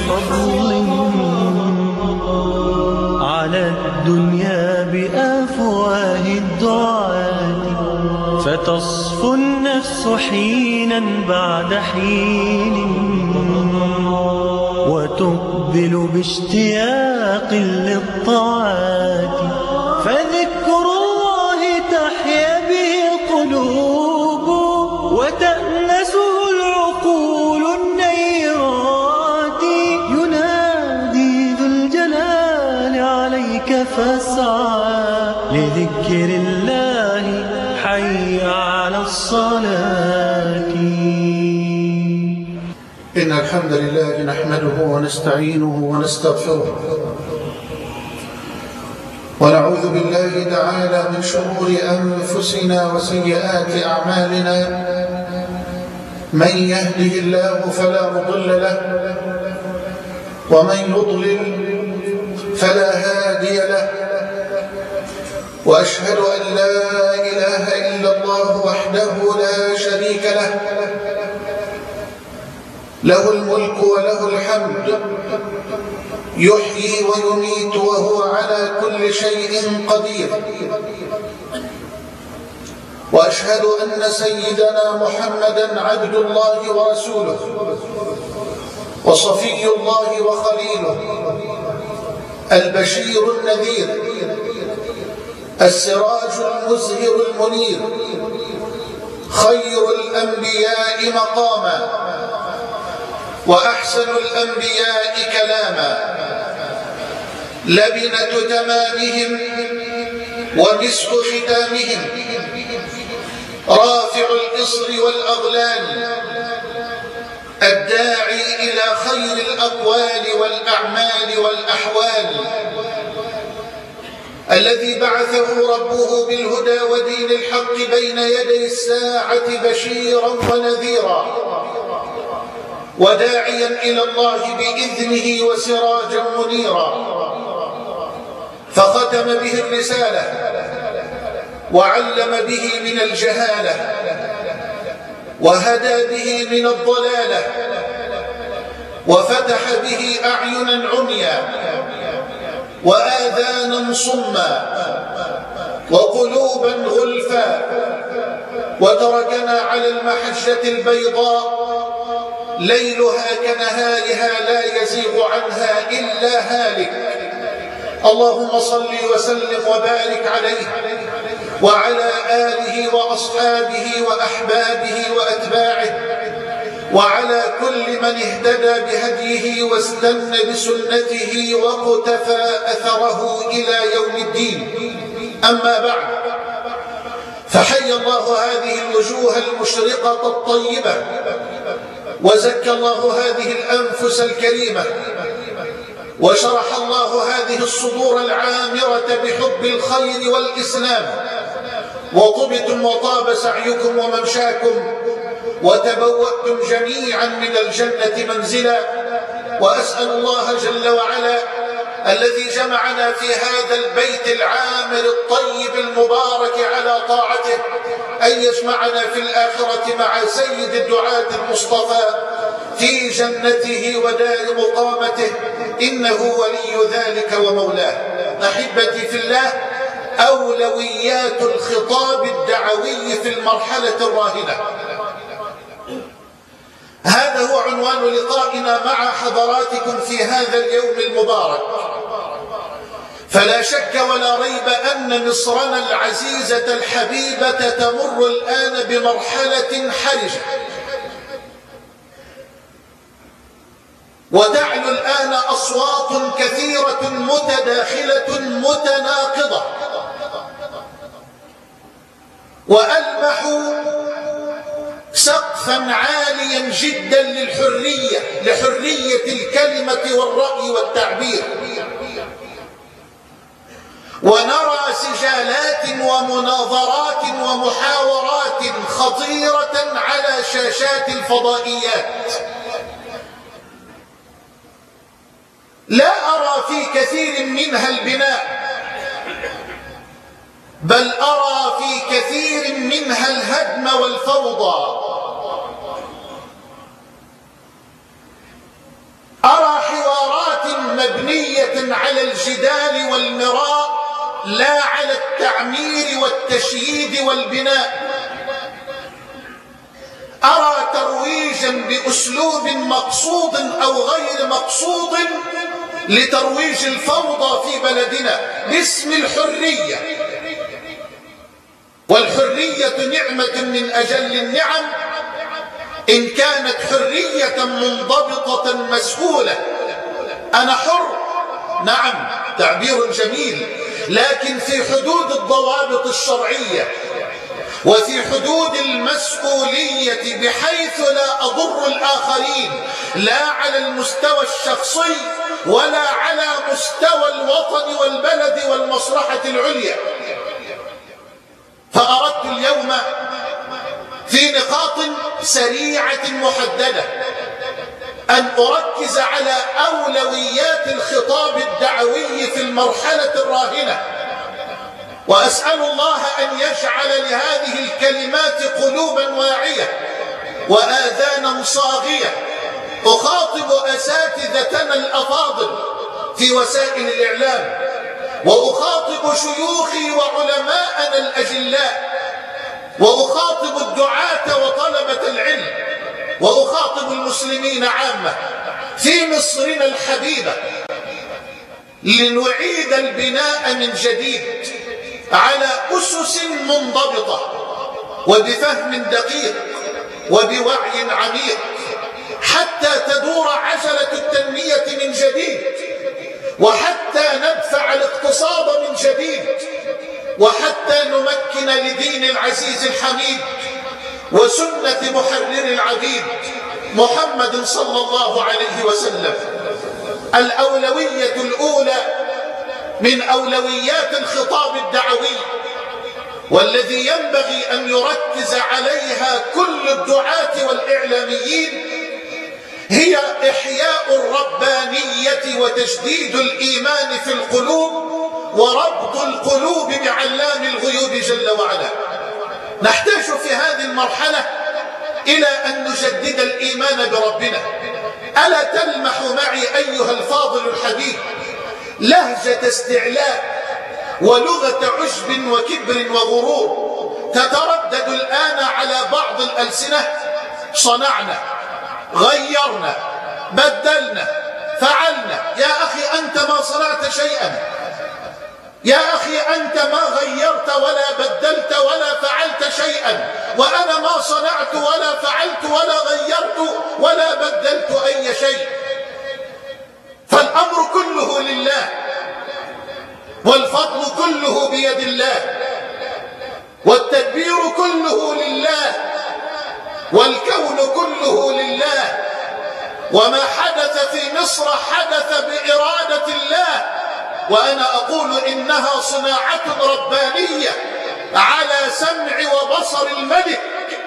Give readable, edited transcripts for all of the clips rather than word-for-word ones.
فضل على الدنيا بأفواه الدعاة، فتصفو النفس حينا بعد حين وتقبل باشتياق للطاعات، فذكر الله تحيا به القلوب وتأنسه العقول النيرات. ينادي ذو الجلال عليك فاسعى لذكر الله، حي على الصلاة. إن الحمد لله نحمده ونستعينه ونستغفره، ونعوذ بالله تعالى من شرور أنفسنا وسيئات أعمالنا. من يهده الله فلا مضل له، ومن يضلل فلا هادي له. وأشهد أن لا إله إلا الله وحده لا شريك له، له الملك وله الحمد، يحيي ويميت وهو على كل شيء قدير. وأشهد أن سيدنا محمدًا عبد الله ورسوله، وصفي الله وخليله، البشير النذير، السراج المزهر المنير، خير الأنبياء مقامًا، وأحسن الأنبياء كلاما، لبنة تمامهم ومسك ختامهم، رافع الإصر والأغلال، الداعي إلى خير الأقوال والأعمال والأحوال، الذي بعثه ربه بالهدى ودين الحق بين يدي الساعة بشيرا ونذيرا، وداعيا إلى الله بإذنه وسراجا منيرا. فختم به الرسالة، وعلم به من الجهالة، وهدى به من الضلالة، وفتح به أعينا عميا وآذانا صما وقلوبا غلفا، وتركنا على المحجة البيضاء ليلها كنهارها لا يزيغ عنها إلا هالك. اللهم صل وسلم وبارك عليه وعلى آله وأصحابه وأحبابه وأتباعه، وعلى كل من اهتدى بهديه واستنى بسنته واقتفى أثره إلى يوم الدين. أما بعد، فحي الله هذه الوجوه المشرقة الطيبة، وزكى الله هذه الأنفس الكريمة، وشرح الله هذه الصدور العامرة بحب الخير والإسلام، وطبتم وطاب سعيكم وممشاكم، وتبوأتم جميعا من الجنة منزلا. وأسأل الله جل وعلا الذي جمعنا في هذا البيت العامر الطيب المبارك على طاعته أن يجمعنا في الآخرة مع سيد الدعاة المصطفى في جنته ودار مقامته، إنه ولي ذلك ومولاه. أحبتي في الله، أولويات الخطاب الدعوي في المرحلة الراهنة، هذا هو عنوان لقائنا مع حضراتكم في هذا اليوم المبارك. فلا شك ولا ريب أن مصرنا العزيزة الحبيبة تمر الآن بمرحلة حرجة، وتعلو الآن أصوات كثيرة متداخلة متناقضة، وألمح سقفا عاليا جدا لحرية الكلمة والرأي والتعبير، ونرى سجالات ومناظرات ومحاورات خطيرة على شاشات الفضائيات. لا أرى في كثير منها البناء، بل أرى في كثير منها الهدم والفوضى. أرى مبنية على الجدال والمراء لا على التعمير والتشييد والبناء. أرى ترويجا بأسلوب مقصود أو غير مقصود لترويج الفوضى في بلدنا باسم الحرية، والحرية نعمة من أجل النعم إن كانت حرية منضبطة مسؤولة. أنا حر، نعم، تعبير جميل، لكن في حدود الضوابط الشرعية وفي حدود المسؤولية بحيث لا أضر الآخرين، لا على المستوى الشخصي ولا على مستوى الوطن والبلد والمصلحة العليا. فأردت اليوم في نقاط سريعة محددة أن أركز على أولويات الخطاب الدعوي في المرحلة الراهنة، وأسأل الله أن يجعل لهذه الكلمات قلوبا واعية وآذانا صاغية. أخاطب أساتذتنا الأفاضل في وسائل الإعلام، وأخاطب شيوخي وعلماءنا الأجلاء، وأخاطب الدعاة وطلبة العلم، وأخاطب المسلمين عامة في مصرنا الحبيبة، لنعيد البناء من جديد على أسس منضبطة وبفهم دقيق وبوعي عميق، حتى تدور عجلة التنمية من جديد، وحتى ندفع الاقتصاد من جديد، وحتى نمكن لدين العزيز الحميد وسنة محرر العبيد محمد صلى الله عليه وسلم. الأولوية الأولى من أولويات الخطاب الدعوي، والذي ينبغي أن يركز عليها كل الدعاة والإعلاميين، هي إحياء الربانية وتجديد الإيمان في القلوب وربط القلوب بعلام الغيوب جل وعلا. نحتاج في هذه المرحلة إلى أن نجدد الإيمان بربنا. ألا تلمح معي أيها الفاضل الحبيب لهجة استعلاء ولغة عجب وكبر وغرور تتردد الآن على بعض الألسنة؟ صنعنا، غيرنا، بدلنا، فعلنا. يا أخي أنت ما صنعت شيئا، يا أخي أنت ما غيرت ولا بدلت ولا فعلت شيئا، وأنا ما صنعت ولا فعلت ولا غيرت ولا بدلت أي شيء. فالأمر كله لله، والفضل كله بيد الله، والتدبير كله لله، والكون كله لله. وما حدث في مصر حدث بإرادة الله، وأنا أقول إنها صناعة ربانية على سمع وبصر الملك.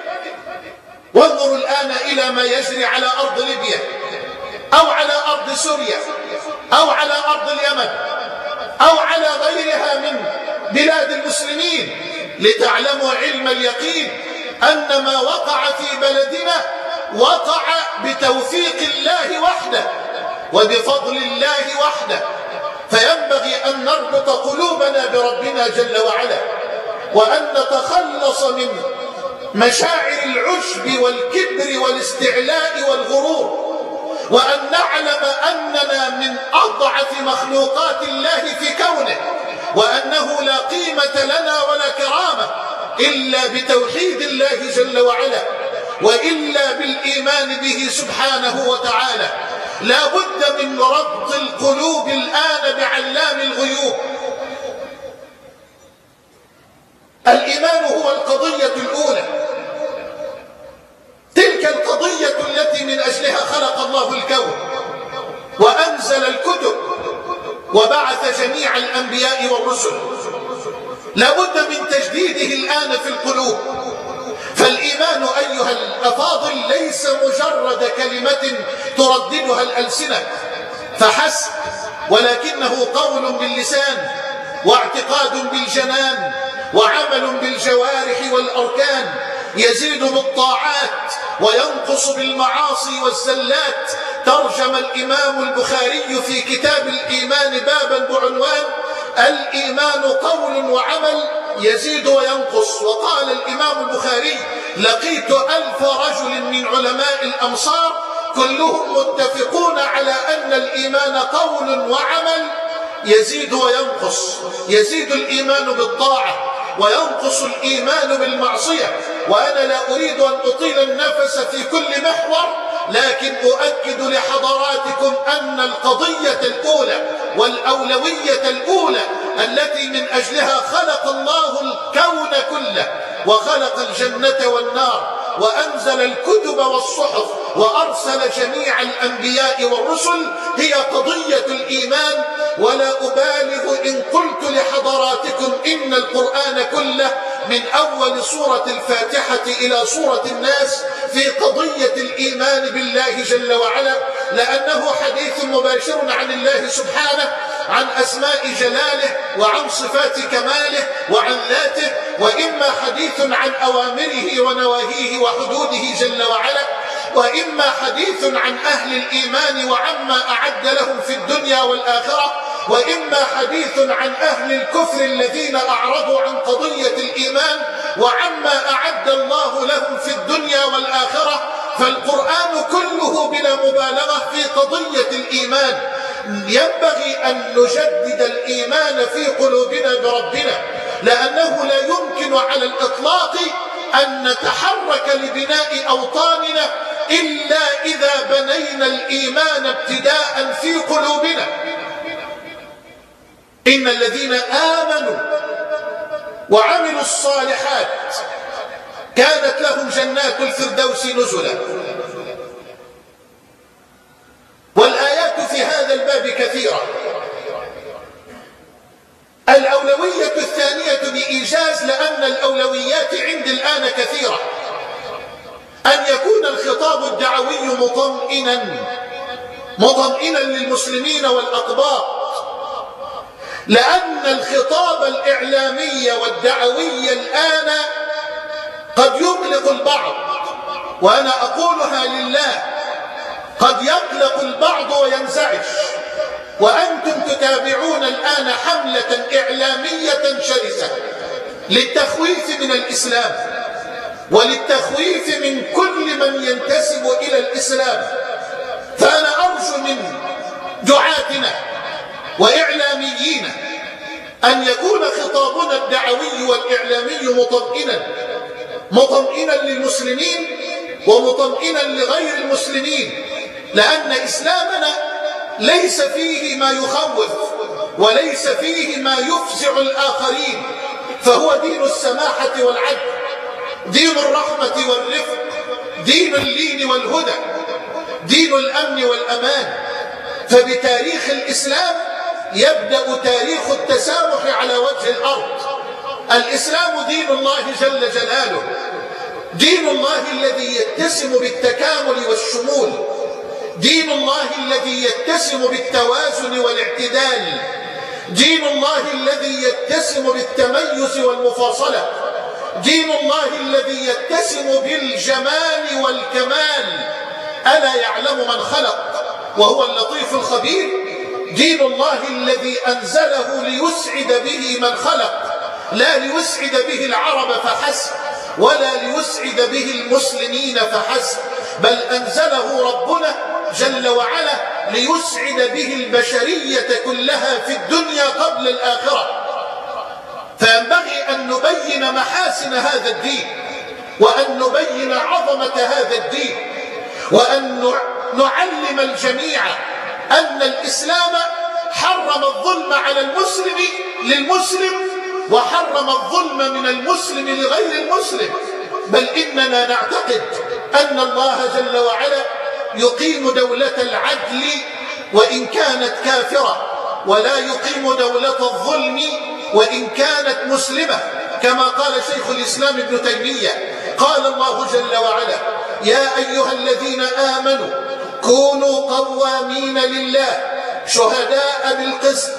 وانظروا الآن إلى ما يجري على أرض ليبيا أو على أرض سوريا أو على أرض اليمن أو على غيرها من بلاد المسلمين، لتعلموا علم اليقين أن ما وقع في بلدنا وقع بتوفيق الله وحده وبفضل الله وحده. فينبغي أن نربط قلوبنا بربنا جل وعلا، وأن نتخلص من مشاعر العجب والكبر والاستعلاء والغرور، وأن نعلم أننا من أضعف مخلوقات الله في كونه، وأنه لا قيمة لنا ولا كرامة إلا بتوحيد الله جل وعلا، وإلا بالإيمان به سبحانه وتعالى. لا بد من ربط القلوب الآن بعلام الغيوب. الإيمان هو القضية الأولى، تلك القضية التي من أجلها خلق الله الكون وأنزل الكتب وبعث جميع الأنبياء والرسل. لا بد من تجديده الآن في القلوب. فالإيمان أيها الأفاضل ليس مجرد كلمة ترددها الألسنة فحسب، ولكنه قول باللسان واعتقاد بالجنان وعمل بالجوارح والأركان يزيد بالطاعات وينقص بالمعاصي والزلات. ترجم الإمام البخاري في كتاب الإيمان بابا بعنوان الإيمان قول وعمل يزيد وينقص. وقال الإمام البخاري: لقيت 1000 رجل من علماء الأمصار كلهم متفقون على أن الإيمان قول وعمل يزيد وينقص. يزيد الإيمان بالطاعة وينقص الإيمان بالمعصية. وأنا لا أريد أن أطيل النفس في كل محور، لكن أؤكد لحضراتكم أن القضية الأولى والأولوية الأولى التي من أجلها خلق الله الكون كله وخلق الجنة والنار وأنزل الكتب والصحف وأرسل جميع الأنبياء والرسل هي قضية الإيمان. ولا أبالغ إن قلت لحضراتكم إن القرآن كله من أول سورة الفاتحة إلى سورة الناس في قضية الإيمان بالله جل وعلا، لأنه حديث مباشر عن الله سبحانه، عن أسماء جلاله وعن صفات كماله وعن ذاته، وإما حديث عن أوامره ونواهيه وحدوده جل وعلا، وإما حديث عن أهل الإيمان وعما أعد لهم في الدنيا والآخرة، وإما حديث عن أهل الكفر الذين أعرضوا عن قضية الإيمان وعما أعد الله لهم في الدنيا والآخرة. فالقرآن كله بلا مبالغة في قضية الإيمان. ينبغي أن نجدد الإيمان في قلوبنا بربنا، لأنه لا يمكن على الإطلاق أن نتحرك لبناء أوطاننا إلا إذا بنينا الإيمان ابتداء في قلوبنا. إن الذين آمنوا وعملوا الصالحات كانت لهم جنات الفردوس نزلا. والآيات في هذا الباب كثيرة. الأولوية الثانية بإيجاز، لأن الأولويات عند الآن كثيرة، أن يكون الخطاب الدعوي مطمئنا للمسلمين والأقباط، لأن الخطاب الإعلامي والدعوي الآن قد يقلق البعض، وأنا أقولها لله، قد يقلق البعض وينزعج. وأنتم تتابعون الآن حملة إعلامية شرسة للتخويف من الإسلام وللتخويف من كل من ينتسب إلى الإسلام. فأنا أرجو من دعاتنا وإعلاميين أن يكون خطابنا الدعوي والإعلامي مطمئنا للمسلمين ومطمئنا لغير المسلمين، لأن إسلامنا ليس فيه ما يخوف وليس فيه ما يفزع الآخرين، فهو دين السماحة والعدل، دين الرحمة والرفق، دين اللين والهدى، دين الأمن والأمان. فبتاريخ الإسلام يبدأ تاريخ التسامح على وجه الأرض. الإسلام دين الله جل جلاله، دين الله الذي يتسم بالتكامل والشمول، دين الله الذي يتسم بالتوازن والاعتدال، دين الله الذي يتسم بالتميز والمفاصلة، دين الله الذي يتسم بالجمال والكمال. ألا يعلم من خلق وهو اللطيف الخبير؟ دين الله الذي أنزله ليسعد به من خلق، لا ليسعد به العرب فحسب ولا ليسعد به المسلمين فحسب، بل أنزله ربنا جل وعلا ليسعد به البشرية كلها في الدنيا قبل الآخرة. فينبغي أن نبين محاسن هذا الدين، وأن نبين عظمة هذا الدين، وأن نعلم الجميع أن الإسلام حرم الظلم على المسلم للمسلم وحرم الظلم من المسلم لغير المسلم. بل إننا نعتقد أن الله جل وعلا يقيم دولة العدل وإن كانت كافرة، ولا يقيم دولة الظلم وإن كانت مسلمة، كما قال شيخ الإسلام ابن تيمية. قال الله جل وعلا: يا أيها الذين آمنوا كونوا قوامين لله شهداء بالقسط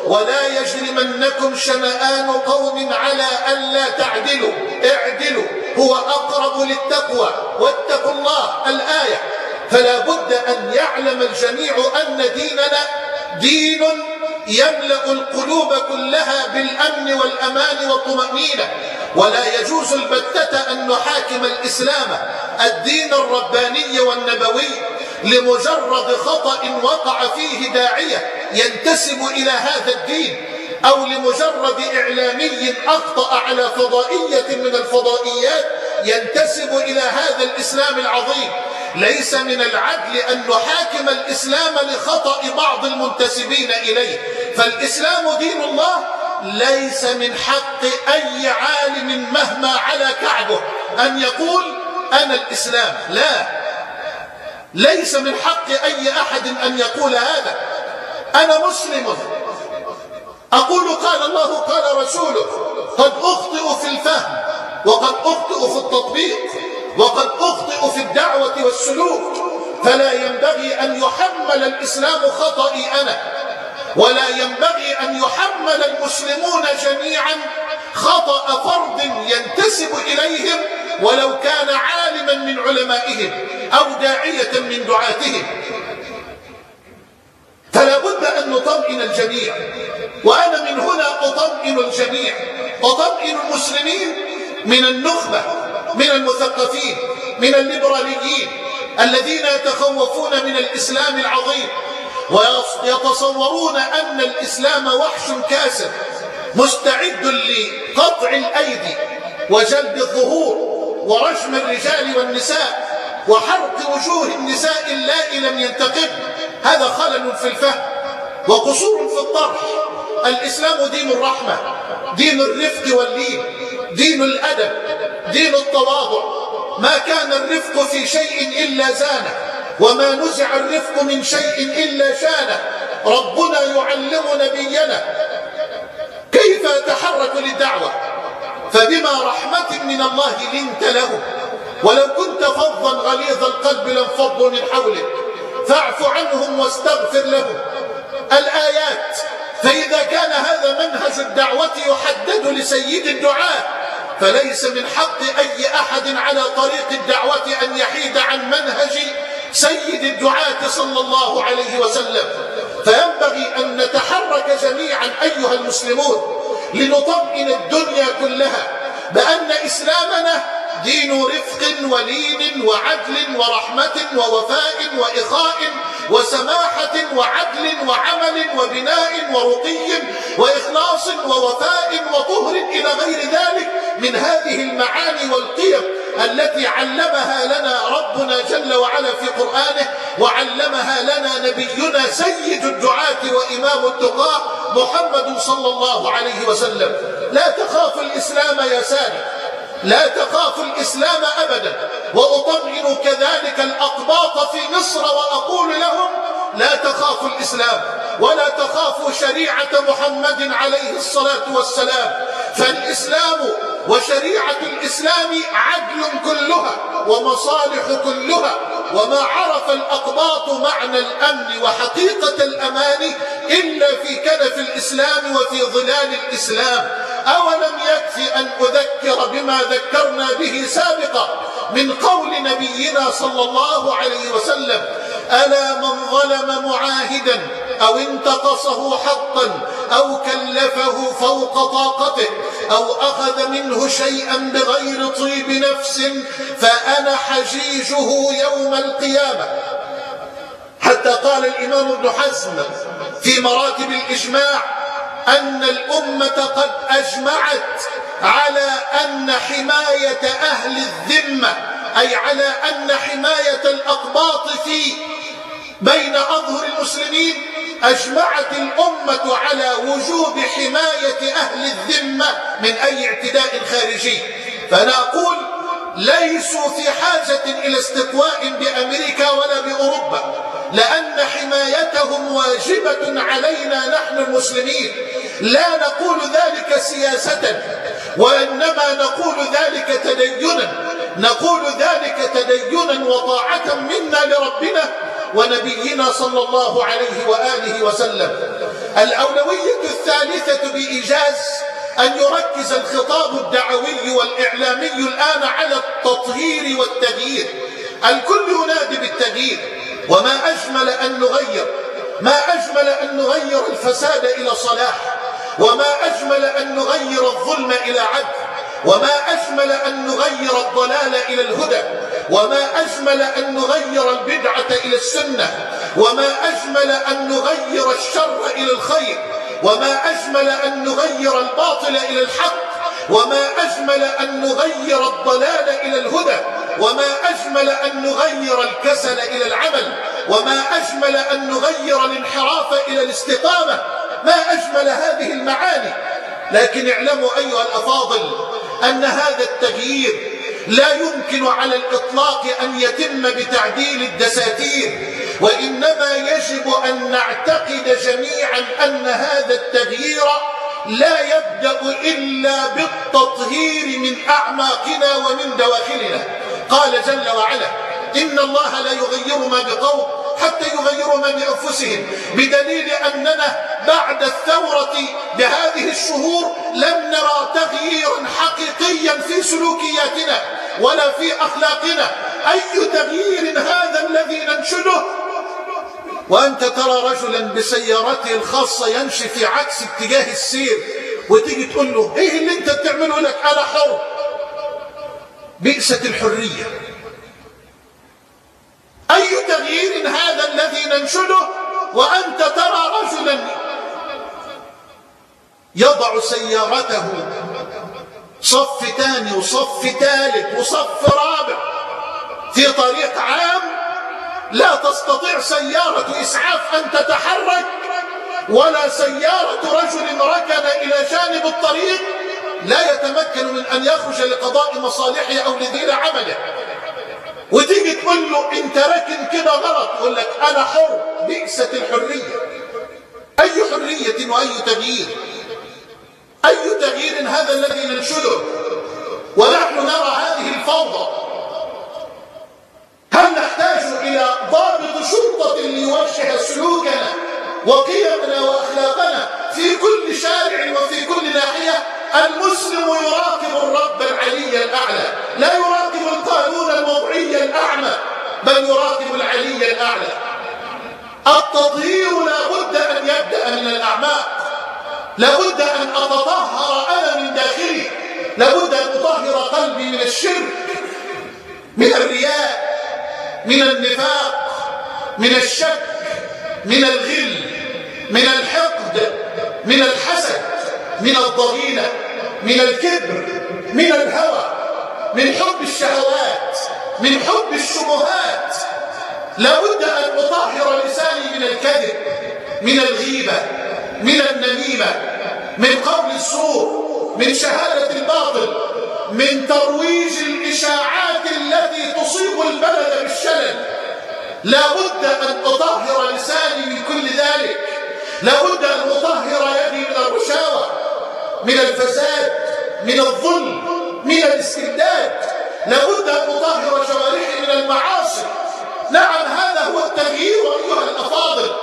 ولا يجرمنكم شنآن قوم على ألا تعدلوا اعدلوا هو أقرب للتقوى واتقوا الله الآية. فلا بد أن يعلم الجميع أن ديننا دين يملأ القلوب كلها بالأمن والأمان والطمأنينة، ولا يجوز البتة أن نحاكم الإسلام الدين الرباني والنبوي لمجرد خطأ وقع فيه داعية ينتسب إلى هذا الدين، أو لمجرد إعلامي أخطأ على فضائية من الفضائيات ينتسب إلى هذا الإسلام العظيم. ليس من العدل أن نحاكم الإسلام لخطأ بعض المنتسبين إليه، فالإسلام دين الله. ليس من حق أي عالم مهما على كعبه أن يقول أنا الإسلام، لا، ليس من حق أي أحد أن يقول هذا. أنا مسلم أقول قال الله قال رسوله، قد أخطئ في الفهم، وقد أخطئ في التطبيق، وقد أخطئ في الدعوة والسلوك، فلا ينبغي أن يحمل الإسلام خطئي أنا، ولا ينبغي أن يحمل المسلمون جميعا خطأ فرد ينتسب إليهم ولو كان عالما من علمائهم أو داعية من دعاتهم. فلا بد أن نطمئن الجميع، وأنا من هنا أطمئن الجميع، أطمئن المسلمين من النخبة، من المثقفين، من الليبراليين الذين يتخوفون من الإسلام العظيم ويتصورون أن الإسلام وحش كاسر مستعد لقطع الأيدي وجلد الظهور ورجم الرجال والنساء وحرق وجوه النساء اللائي لم ينتقم. هذا خلل في الفهم وقصور في الطرح. الإسلام دين الرحمة، دين الرفق واللين، دين الأدب، دين التواضع. ما كان الرفق في شيء إلا زانه، وما نزع الرفق من شيء إلا شانه. ربنا يعلم نبينا كيف يتحرك للدعوة، فبما رحمة من الله لنت له، ولو كنت فظا غليظ القلب لانفضوا من حولك فاعف عنهم واستغفر لهم. الآيات. فإذا كان هذا منهج الدعوة يحدد لسيد الدعاء، فليس من حق أي أحد على طريق الدعوة أن يحيد عن منهج سيد الدعاة صلى الله عليه وسلم. فينبغي أن نتحرك جميعا أيها المسلمون لنطمئن الدنيا كلها بأن إسلامنا دين رفق ولين وعدل ورحمة ووفاء وإخاء وسماحة وعدل وعمل وبناء ورقي وإخلاص ووفاء وطهر إلى غير ذلك من هذه المعاني والقيم التي علمها لنا ربنا جل وعلا في قرآنه، وعلمها لنا نبينا سيد الدعاة وإمام التقاة محمد صلى الله عليه وسلم. لا تخاف الإسلام يا سادة، لا تخاف الإسلام أبدا. وأطمئن كذلك الأقباط في مصر وأقول لهم لا تخافوا الإسلام ولا تخافوا شريعة محمد عليه الصلاة والسلام، فالإسلام وشريعة الإسلام عدل كلها ومصالح كلها. وما عرف الأقباط معنى الأمن وحقيقة الأمان إلا في كنف الإسلام وفي ظلال الإسلام. أولم يكفي أن أذكر بما ذكرنا به سابقا من قول نبينا صلى الله عليه وسلم: ألا من ظلم معاهدا أو انتقصه حقا أو كلفه فوق طاقته أو أخذ منه شيئا بغير طيب نفس فأنا حجيجه يوم القيامة. حتى قال الإمام ابن حزم في مراتب الإجماع أن الأمة قد أجمعت على أن حماية أهل الذمة، أي على أن حماية الأقباط في بين أظهر المسلمين، أجمعت الأمة على وجوب حماية أهل الذمة من أي اعتداء خارجي. فأنا أقول ليسوا في حاجة إلى استقواء بأمريكا ولا بأوروبا، لأن حمايتهم واجبة علينا نحن المسلمين. لا نقول ذلك سياسة، وإنما نقول ذلك تدينا، نقول ذلك تدينا وطاعة منا لربنا ونبينا صلى الله عليه وآله وسلم. الأولوية الثالثة بإيجاز أن يركز الخطاب الدعوي والإعلامي الآن على التطهير والتغيير. الكل ينادي بالتغيير، وما أجمل أن نغير، ما أجمل أن نغير الفساد إلى صلاح، وما أجمل أن نغير الظلم إلى عدل، وما أجمل أن نغير الضلال إلى الهدى، وما أجمل أن نغير البدعة إلى السنة، وما أجمل أن نغير الشر إلى الخير، وما أجمل أن نغير الباطل إلى الحق، وما أجمل أن نغير الضلال إلى الهدى، وما أجمل أن نغير الكسل إلى العمل، وما أجمل أن نغير الانحراف إلى الاستقامة. ما أجمل هذه المعاني. لكن اعلموا أيها الأفاضل أن هذا التغيير لا يمكن على الإطلاق أن يتم بتعديل الدساتير، وإنما يجب أن نعتقد جميعا أن هذا التغيير لا يبدأ إلا بالتطهير من أعماقنا ومن دواخلنا. قال جل وعلا: إن الله لا يغير ما بقوم حتى يغيروا ما بأنفسهم، بدليل أننا بعد الثورة بهذه الشهور لم نرى تغييرا حقيقيا في سلوكياتنا ولا في أخلاقنا. أي تغيير هذا الذي ننشده وأنت ترى رجلا بسيارته الخاصة يمشي في عكس اتجاه السير، وتيجي تقول له: إيه اللي أنت بتعمله؟ لك أنا حر. بئست الحرية. أي تغيير هذا الذي ننشده وأنت ترى رجلا يضع سيارته صف ثاني وصف ثالث وصف رابع في طريق عام، لا تستطيع سيارة إسعاف أن تتحرك ولا سيارة رجل ركن إلى جانب الطريق لا يتمكن من أن يخرج لقضاء مصالحه أو لدير عمله. وتيجي تقول له: انت راكن كده غلط، يقول لك: انا حر. بئست الحريه. اي حريه واي تغيير؟ اي تغيير هذا الذي ننشده ونحن نرى هذه الفوضى؟ هل نحتاج الى ضابط شرطه ليوجه سلوكنا وقيمنا واخلاقنا في كل شارع وفي كل ناحيه؟ المسلم يراقب الرب العلي الأعلى، لا يراقب القانون الوضعي الأعمى، بل يراقب العلي الأعلى. التطهير لا بد أن يبدأ من الأعماق، لا بد أن أتطهر أنا من داخلي، لا بد أن أطهر قلبي من الشرك، من الرياء، من النفاق، من الشك، من الغل، من الحقد، من الحسد، من الضغينة، من الكبر، من الهوى، من حب الشهوات، من حب الشبهات. لا بد أن أطهر لساني من الكذب، من الغيبة، من النميمة، من قول الزور، من شهادة الباطل، من ترويج الإشاعات التي تصيب البلد بالشلل. لا بد أن أطهر لساني من كل ذلك. لا بد أن أطهر يدي من الرشاوى، من الفساد، من الظلم، من الاستبداد. لا بد أن أطهر جوارحي من المعاصي. نعم، هذا هو التغيير أيها الأفاضل.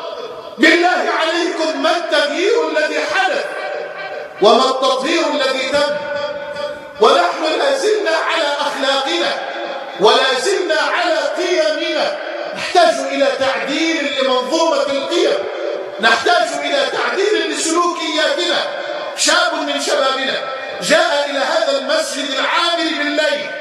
بالله عليكم، ما التغيير الذي حدث وما التطهير الذي تم؟ ونحن لا زلنا على أخلاقنا ولا زلنا على قيمنا. نحتاج إلى تعديل لمنظومة القيم، نحتاج إلى تعديل لسلوكياتنا. شاب من شبابنا جاء إلى هذا المسجد العامر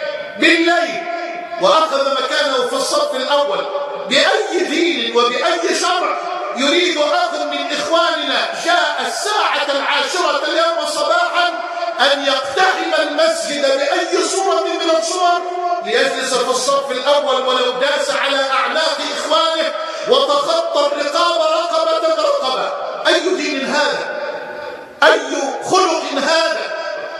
بالليل وأخذ مكانه في الصف الأول. بأي دين وبأي شرع يريد أخذ من إخواننا جاء الساعة 10 اليوم صباحا أن يقتحم المسجد بأي صورة من الصور ليجلس في الصف الأول ولو داس على أعناق إخوانه وتخطى الرقاب رقبة. أي دين هذا؟ أي خلق هذا؟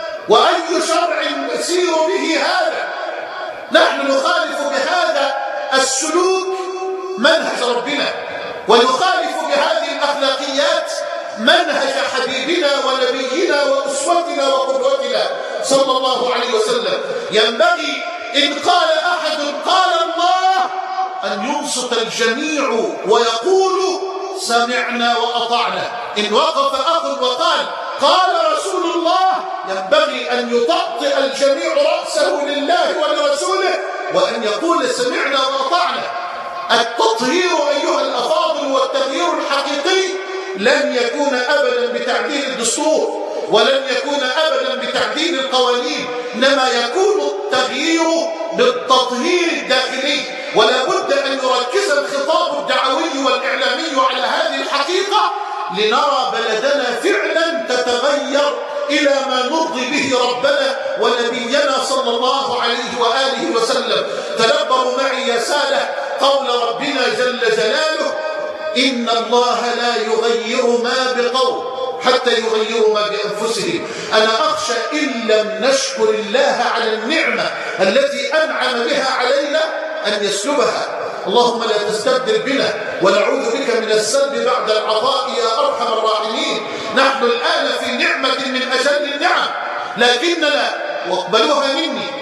وأي شرع نسير به هذا؟ نحن نخالف بهذا السلوك منهج ربنا، ونخالف بهذه الأخلاقيات منهج حبيبنا ونبينا وأسوتنا وقدوتنا صلى الله عليه وسلم. ينبغي إن قال أحد قال الله أن ينصت الجميع ويقول سمعنا وأطعنا. إن وقف أخ وقال قال رسول الله، ينبغي أن يطأطئ الجميع رأسه لله ولرسوله وأن يقول سمعنا وأطعنا. التطهير أيها الأفاضل والتغيير الحقيقي لن يكون أبدا بتعديل الدستور، ولن يكون أبدا بتعديل القوانين، إنما يكون التغيير بالتطهير الداخلي. ولا بد أن يركز الخطاب الدعوي والإعلامي على هذه الحقيقة لنرى بلدنا فعلا تتغير إلى ما نرضي به ربنا ونبينا صلى الله عليه وآله وسلم. تدبروا معي يا سادة قول ربنا جل جلاله: إن الله لا يغير ما بقوم حتى يغيروا ما بأنفسهم. أنا أخشى إن لم نشكر الله على النعمة التي أنعم بها علينا أن يسلبها. اللهم لا تستبدل بنا، ونعوذ بك من السلب بعد العطاء يا أرحم الراحمين. نحن الآن في نعمة من أجل النعم، لكننا واقبلوها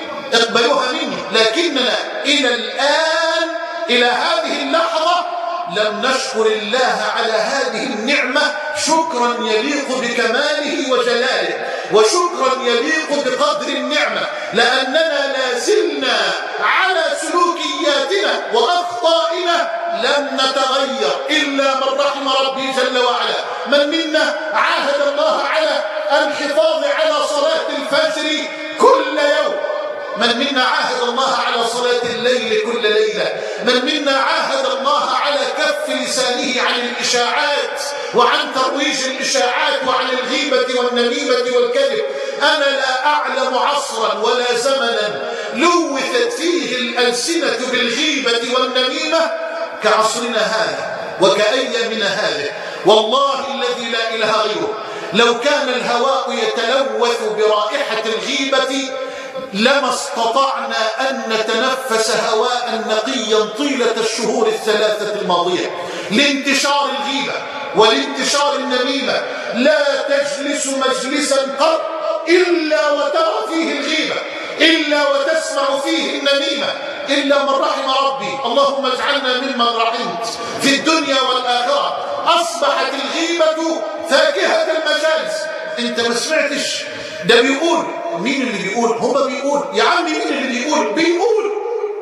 مني لكننا إلى الآن إلى هذه اللحظة لم نشكر الله على هذه النعمة شكرا يليق بكماله وجلاله، وشكرا يليق بقدر النعمة، لأننا لا زلنا على سلوكياتنا وأخطائنا لم نتغير إلا من رحم ربي جل وعلا. من منا عاهد الله على الحفاظ على صلاة الفجر كل يوم؟ من منا عاهد الله على صلاة الليل كل ليلة؟ من منا عاهد الله على كف لسانه عن الإشاعات وعن ترويج الإشاعات وعن الغيبة والنميمة والكذب؟ أنا لا أعلم عصرا ولا زمنا لوثت فيه الألسنة بالغيبة والنميمة كعصرنا هذا وكأيامنا هذه. والله الذي لا إله غيره، لو كان الهواء يتلوث برائحة الغيبة لما استطعنا أن نتنفس هواء نقيا طيلة الشهور الثلاثة الماضية. لانتشار الغيبة ولانتشار النميمة لا تجلس مجلسا قط إلا وترى فيه الغيبة، إلا وتسمع فيه النميمة، إلا من رحم ربي. اللهم اجعلنا ممن رحمت في الدنيا والآخرة. أصبحت الغيبة فاكهة المجالس. أنت ما سمعتش ده بيقول؟ مين اللي بيقول؟ هما بيقول. يا عمي مين اللي بيقول؟ بيقول.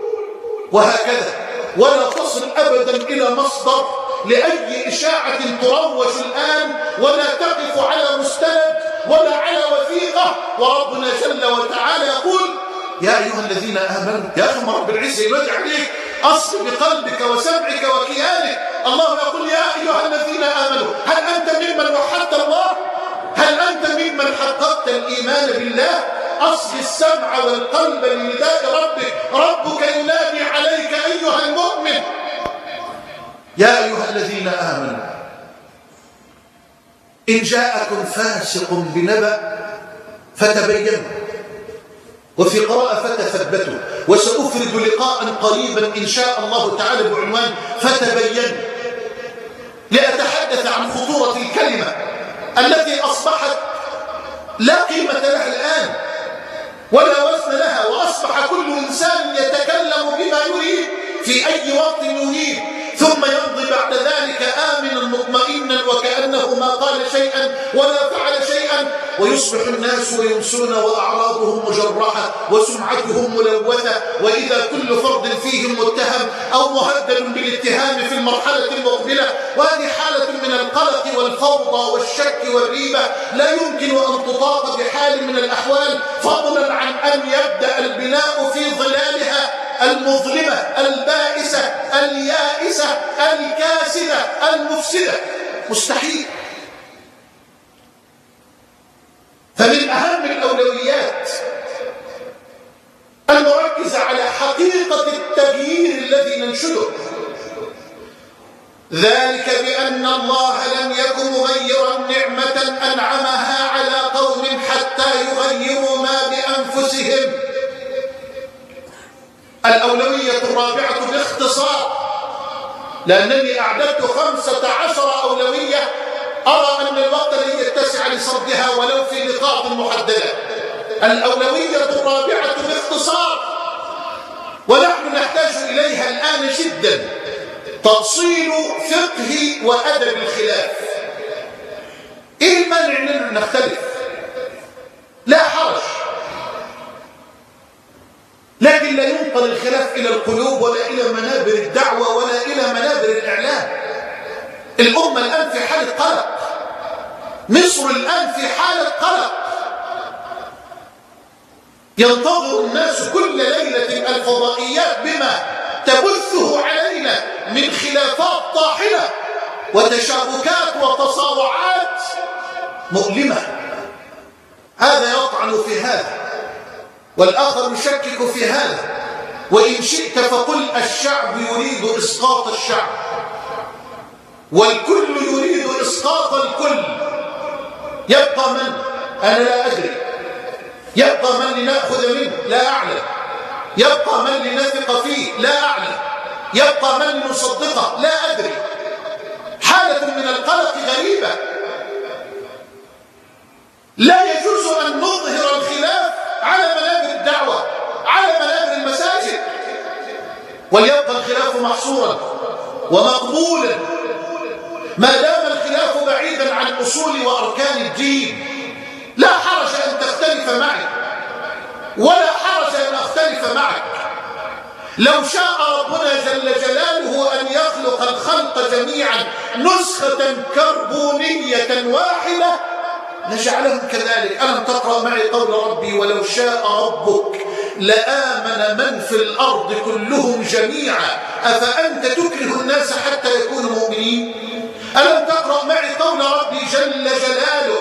وهكذا، ولا تصل أبدا إلى مصدر لأي إشاعة تروج الآن، ولا تقف على مستند ولا على وثيقة. وربنا جل وتعالى يقول: يا أيها الذين آمنوا. يا أخي رب العزة يرجع عليك أصل بقلبك وسمعك وكيانك. الله يقول: يا أيها الذين آمنوا. هل أنت ممن وحدت الله؟ هل أنت ممن حققت الإيمان بالله؟ أصل السمع والقلب لنداء ربك. ربك ينادي عليك أيها المؤمن: يا أيها الذين آمنوا إن جاءكم فاسق بنبأ فتبينوا، وفي قراءة فتثبتوا. وسأفرد لقاء قريبا إن شاء الله تعالى بعنوان فتبينوا، لأتحدث عن خطورة الكلمة التي أصبحت لا قيمة لها الآن ولا وزن لها، وأصبح كل إنسان يتكلم بما يريد في أي وقت يريد، ثم يمضي بعد ذلك آمنا مطمئنا وكأنه ما قال شيئا ولا فعل شيئا، ويصبح الناس ويمسون وأعراضهم مجرحة وسمعتهم ملوثة، وإذا كل فرد فيهم متهم أو مهدد بالاتهام في المرحلة المقبلة. وهذه حالة من القلق والفوضى والشك والريبة لا يمكن أن تطاق بحال من الأحوال، فضلا عن أن يبدأ البناء في ظلالها المظلمة البائسة اليائسة الكاسدة المفسدة. مستحيل. فمن أهم الأولويات أن نركز على حقيقة التغيير الذي ننشده، ذلك بأن الله لم يكن مغيرا نعمة أنعمها على قوم حتى يغيروا ما بأنفسهم. الأولوية الرابعة باختصار، لأنني أعددت 15 أولوية أرى أن الوقت لن يتسع لصدها ولو في نقاط محددة. الأولوية الرابعة باختصار، ونحن نحتاج إليها الآن جدا. تأصيل فقه وأدب الخلاف. إيه المانع أننا نختلف؟ لا حرج، لكن لا ينقل الخلاف إلى القلوب ولا إلى منابر الدعوة ولا إلى منابر الإعلام. الأمة الآن في حالة قلق، مصر الآن في حالة قلق، ينتظر الناس كل ليلة الفضائيات بما تبثه علينا من خلافات طاحنة وتشابكات وتصارعات مؤلمة. هذا يطعن في هذا والآخر يشكك في هذا، وإن شئت فقل الشعب يريد إسقاط الشعب والكل يريد إسقاط الكل. يبقى من؟ أنا لا أدري. يبقى من لنأخذ منه؟ لا أعلم. يبقى من لنثق فيه؟ لا أعلم. يبقى من لنصدقه؟ لا أدري. حالة من القلق غريبة. لا يجوز أن نظهر الخلاف على منابر الدعوة، على منابر المساجد، وليبقى الخلاف محصورا ومقبولا ما دام الخلاف بعيدا عن أصول وأركان الدين. لا حرج أن تختلف معي ولا حرج أن أختلف معك. لو شاء ربنا جل جلاله أن يخلق الخلق جميعا نسخة كربونية واحدة لجعلهم كذلك. ألم تقرأ معي قول ربي ولو شاء ربك لآمن من في الأرض كلهم جميعا أفأنت تكره الناس حتى يكونوا مؤمنين؟ ألم تقرأ معي قول ربي جل جلاله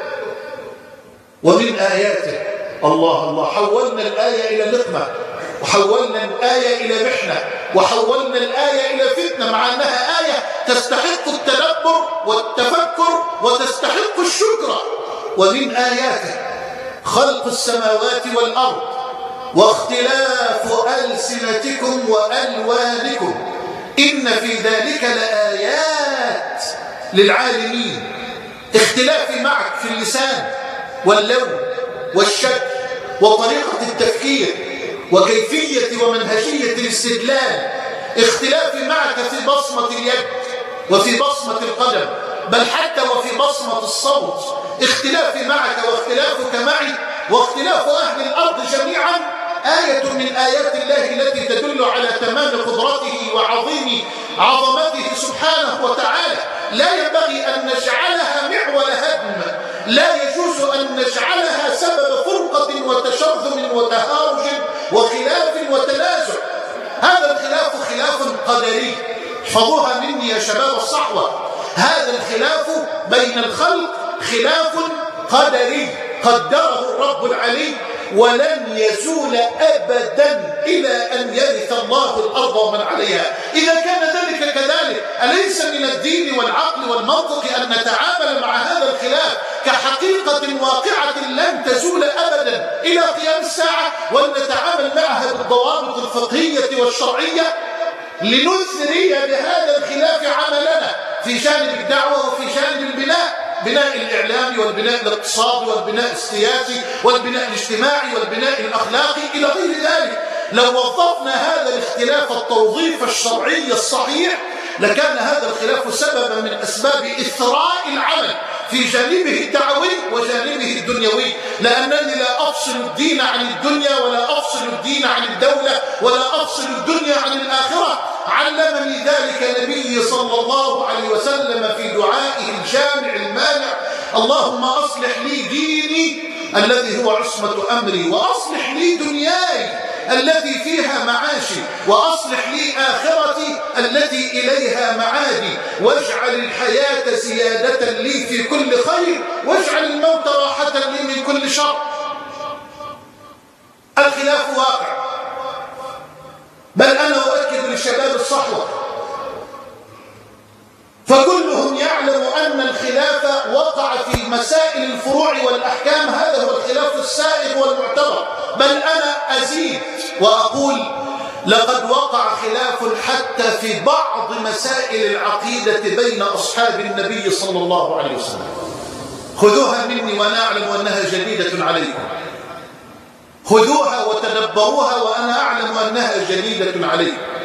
ومن آياته الله حولنا الآية إلى نقمة، وحولنا الآية إلى محنة، وحولنا الآية إلى فتنة، مع أنها آية تستحق التدبر والتفكر وتستحق الشكر. ومن آياته خلق السماوات والأرض واختلاف ألسنتكم وألوانكم إن في ذلك لآيات للعالمين. اختلافي معك في اللسان واللون والشكل وطريقة التفكير وكيفية ومنهجية الاستدلال، اختلافي معك في بصمة اليد وفي بصمة القدم، بل حتى وفي بصمة الصوت. اختلافي معك واختلافك معي واختلاف أهل الأرض جميعا آية من آيات الله التي تدل على تمام قدرته وعظيم عظمته سبحانه وتعالى. لا ينبغي أن نجعلها معول هدم، لا يجوز أن نجعلها سبب فرقة وتشرذم وتهارج وخلاف وتنازع. هذا الخلاف خلاف قدري، احفظوها مني يا شباب الصحوة. هذا الخلاف بين الخلق خلاف قدري قدره الرب العلي، ولن يزول أبدا إلى أن يرث الله الأرض ومن عليها. إذا كان ذلك كذلك، أليس من الدين والعقل والمنطق أن نتعامل مع هذا الخلاف كحقيقة واقعة لن تزول أبدا إلى قيام الساعة، وأن نتعامل معها بالضوابط الفقهية والشرعية لنثري بهذا الخلاف عملنا في جانب الدعوة وفي جانب البناء، بناء الإعلامي والبناء الاقتصادي والبناء السياسي والبناء الاجتماعي والبناء الأخلاقي إلى غير ذلك. لو وظفنا هذا الاختلاف التوظيف الشرعي الصحيح لكان هذا الخلاف سببا من أسباب إثراء العمل في جانبه الدعوي وجانبه الدنيوي، لأنني لا أفصل الدين عن الدنيا ولا أفصل الدين عن الدولة ولا أفصل الدنيا عن الآخرة. علمني ذلك النبي صلى الله عليه وسلم في دعائه الجامع المانع: اللهم أصلح لي ديني الذي هو عصمة أمري، وأصلح لي دنياي التي فيها معاشي، وأصلح لي آخرتي التي إليها معادي، واجعل الحياة زيادة لي في كل خير، واجعل الموت راحة لي من كل شر. الخلاف واقع، بل أنا أؤكد للشباب الصحوة فكلهم يعلم أن الخلاف وقع في مسائل الفروع والأحكام، هذا هو الخلاف السائغ والمعتبر. بل أنا أزيد وأقول لقد وقع خلاف حتى في بعض مسائل العقيدة بين أصحاب النبي صلى الله عليه وسلم. خذوها مني وأنا أعلم أنها جديدة عليكم، خذوها وتدبروها وأنا أعلم أنها جديدة عليكم.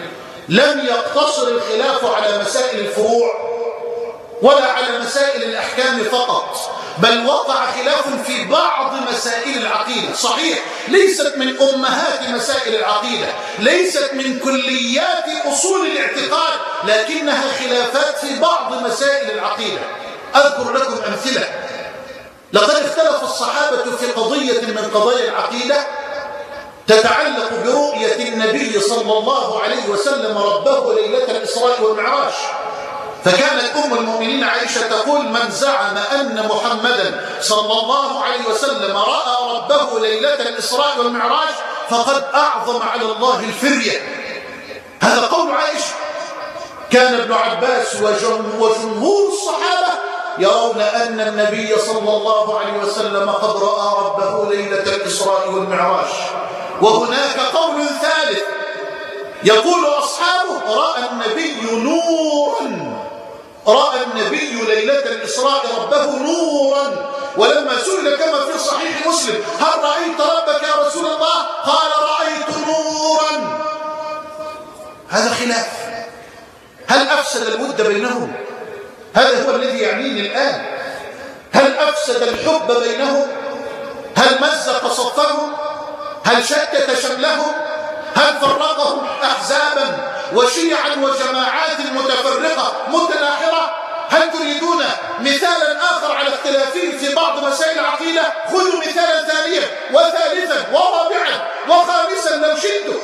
لم يقتصر الخلاف على مسائل الفروع ولا على مسائل الأحكام فقط، بل وقع خلاف في بعض مسائل العقيدة. صحيح ليست من أمهات مسائل العقيدة، ليست من كليات أصول الاعتقاد، لكنها خلافات في بعض مسائل العقيدة. أذكر لكم أمثلة. لقد اختلف الصحابة في قضية من قضايا العقيدة تتعلق برؤية النبي صلى الله عليه وسلم ربه ليلة الإسراء والمعراج. فكانت أم المؤمنين عائشة تقول: من زعم أن محمدا صلى الله عليه وسلم رأى ربه ليلة الإسراء والمعراج فقد أعظم على الله الفرية. هذا قول عائشة. كان ابن عباس وجمهور الصحابة يرون أن النبي صلى الله عليه وسلم قد رأى ربه ليلة الإسراء والمعراج. وهناك قول ثالث يقول أصحابه: رأى النبي نورا، رأى النبي ليلة الإسراء ربه نورا. ولما سئل كما في صحيح مسلم: هل رأيت ربك يا رسول الله؟ قال: رأيت نورا. هذا خلاف. هل أفسد الود بينهم؟ هذا هو الذي يعنيني الآن. هل أفسد الحب بينهم؟ هل مزق صفهم؟ هل شتت شملهم؟ هل فرقهم أحزابا وشيعا وجماعات متفرقة متناحرة؟ هل تريدون مثالا آخر على اختلافهم في بعض مسائل العقيدة؟ خذوا مثالا ثانيا وثالثا ورابعا وخامسا لو شئتم.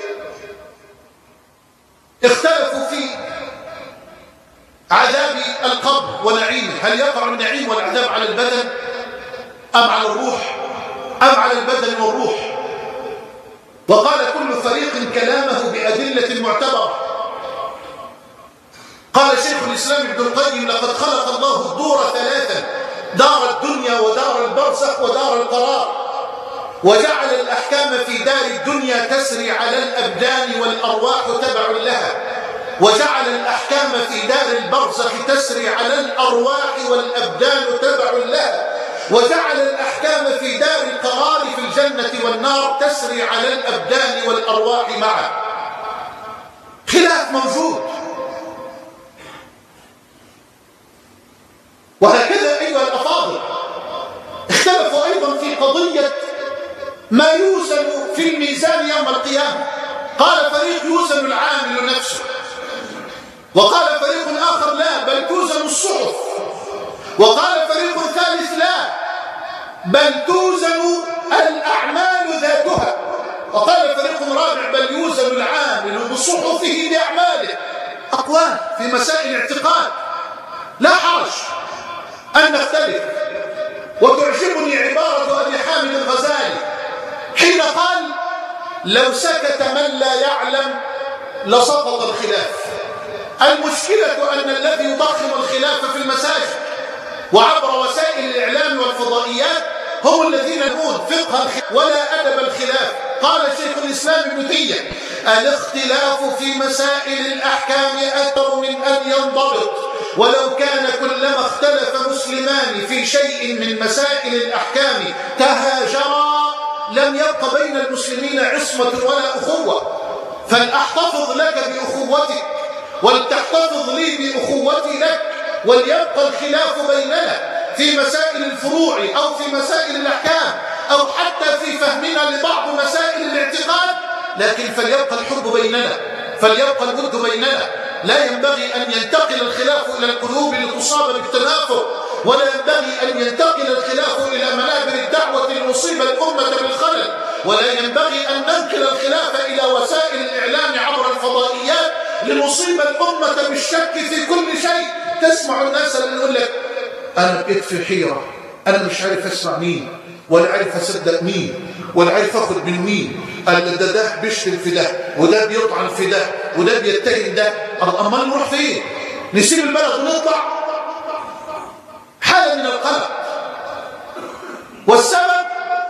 اختلفوا في عذاب القبر ونعيمه، هل يقع النعيم والعذاب على البدن أم على الروح أم على البدن والروح؟ وقال كل فريق كلامه بأدلة معتبرة. قال شيخ الإسلام ابن القيم: لقد خلق الله الدور ثلاثا: دار الدنيا ودار البرزخ ودار القرار، وجعل الأحكام في دار الدنيا تسري على الأبدان والأرواح تبع لها، وجعل الأحكام في دار البرزخ تسري على الأرواح والأبدان تبع لها، وجعل الأحكام في دار القرار في الجنة والنار تسري على الأبدان والأرواح معا. خلاف موجود. وهكذا أيها الأفاضل اختلفوا أيضا في قضية ما يوزن في الميزان يوم القيامة. قال فريق: يوزن العامل نفسه، وقال فريق آخر: لا، بل توزن الصحف، وقال فريق ثالث: لا، بل توزن الأعمال ذاتها، وقال فريق رابع: بل يوزن العامل بصحفه بأعماله. أقوال في مسائل الاعتقاد، لا حرج أن نختلف. وتعجبني عبارة أبي حامد الغزالي حين قال: لو سكت من لا يعلم لسقط الخلاف. المشكلة أن الذي يضخم الخلاف في المساجد وعبر وسائل الإعلام والفضائيات هم الذين يقولون فقه الخلاف ولا أدب الخلاف. قال شيخ الإسلام ابن تيمية: الاختلاف في مسائل الأحكام أكثر من أن ينضبط، ولو كان كلما اختلف مسلمان في شيء من مسائل الأحكام تهاجرا لم يبق بين المسلمين عصمة ولا أخوة. فلأحتفظ لك بأخوتك ولتحتفظ لي بأخوتي لك، وليبقى الخلاف بيننا في مسائل الفروع أو في مسائل الأحكام أو حتى في فهمنا لبعض مسائل الاعتقاد، لكن فليبقى الحب بيننا، فليبقى الود بيننا. لا ينبغي أن ينتقل الخلاف إلى القلوب لتصاب بالتنافر، ولا ينبغي أن ينتقل الخلاف إلى منابر الدعوة لنصيب الأمة بالخلل، ولا ينبغي أن ننقل الخلاف إلى وسائل الإعلام عبر الفضائيات لنصيب الأمة بالشك في كل شيء. تسمع الناس اللي يقول لك: أنا بقيت في حيرة، أنا مش عارف أسمع مين، ولا عارف أصدق مين، ولا عارف أخذ من مين. ده بيشتم في ده، وده بيطعن في ده، وده بيتهم ده. أما نروح فين؟ نسيب البلد ونطلع؟ حالة من القلق. والسبب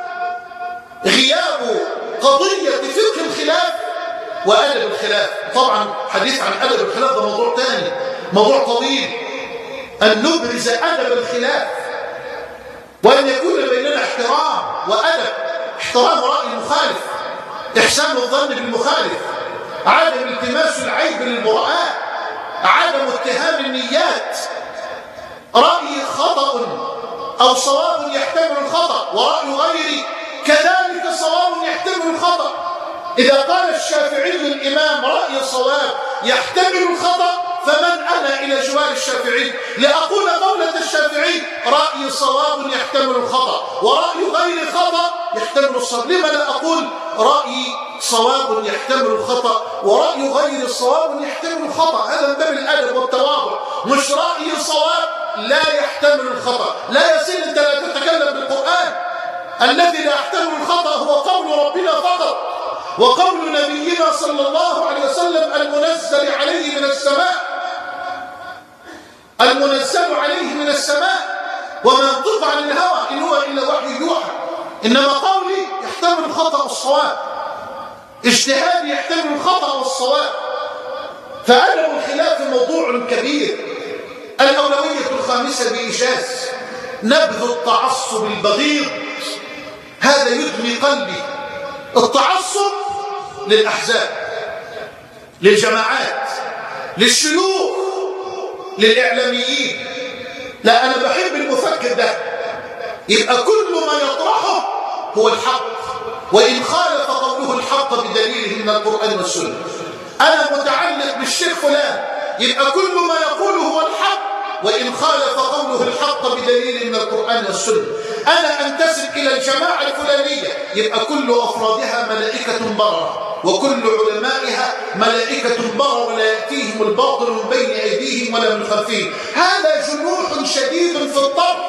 غياب قضية فقه الخلاف وأدب الخلاف. طبعا حديث عن أدب الخلاف ده موضوع تاني، موضوع طويل. أن نبرز أدب الخلاف، وأن يكون بيننا احترام وأدب، احترام رأي المخالف، إحسان الظن بالمخالف. عدم التماس العيب للبراء، عدم اتهام النيات. رأي خطأ أو صواب يحتمل الخطأ، ورأي غيري كذلك صواب يحتمل الخطأ. إذا قال الشافعي الإمام رأي صواب يحتمل الخطأ، فمن أنا إلى جوار الشافعي لأقول قولة الشافعي رأي صواب يحتمل الخطأ ورأي غير خطأ يحتمل الصواب؟ لما لا أقول رأي صواب يحتمل الخطأ ورأي غير الصواب يحتمل الخطأ؟ هذا من باب الأدب والتواضع، مش رأي صواب لا يحتمل الخطأ. لا يصير أنت لا تتكلم بالقرآن. الذي لا يحتمل الخطأ هو قول ربنا فقط، وقول نبينا صلى الله عليه وسلم المنزل عليه من السماء، المنزل عليه من السماء، وما ينطق عن الهوى إن هو إلا وحي يوحى. إنما قولي يحتمل الخطأ والصواب، اجتهادي يحتمل الخطأ والصواب. فأدب الخلاف موضوع كبير. الأولوية الخامسة بإيجاز نبذ التعصب البغيض، هذا يدمي قلبي. التعصب للأحزاب، للجماعات، للشيوخ، للإعلاميين. لا، أنا بحب المفكر ده، يبقى كل ما يطرحه هو الحق، وإن خالف قوله الحق بدليله من القرآن والسنة. أنا متعلق بالشيخ فلان، يبقى كل ما يقوله هو الحق وإن خالف قوله الحق بدليل من القرآن والسنة. أنا أنتسب إلى الجماعة الفلانية، يبقى كل أفرادها ملائكة بررة، وكل علمائها ملائكة بررة، ولا يأتيهم الباطل من بين أيديهم ولا من خلفهم. هذا جنوح شديد في الطبع.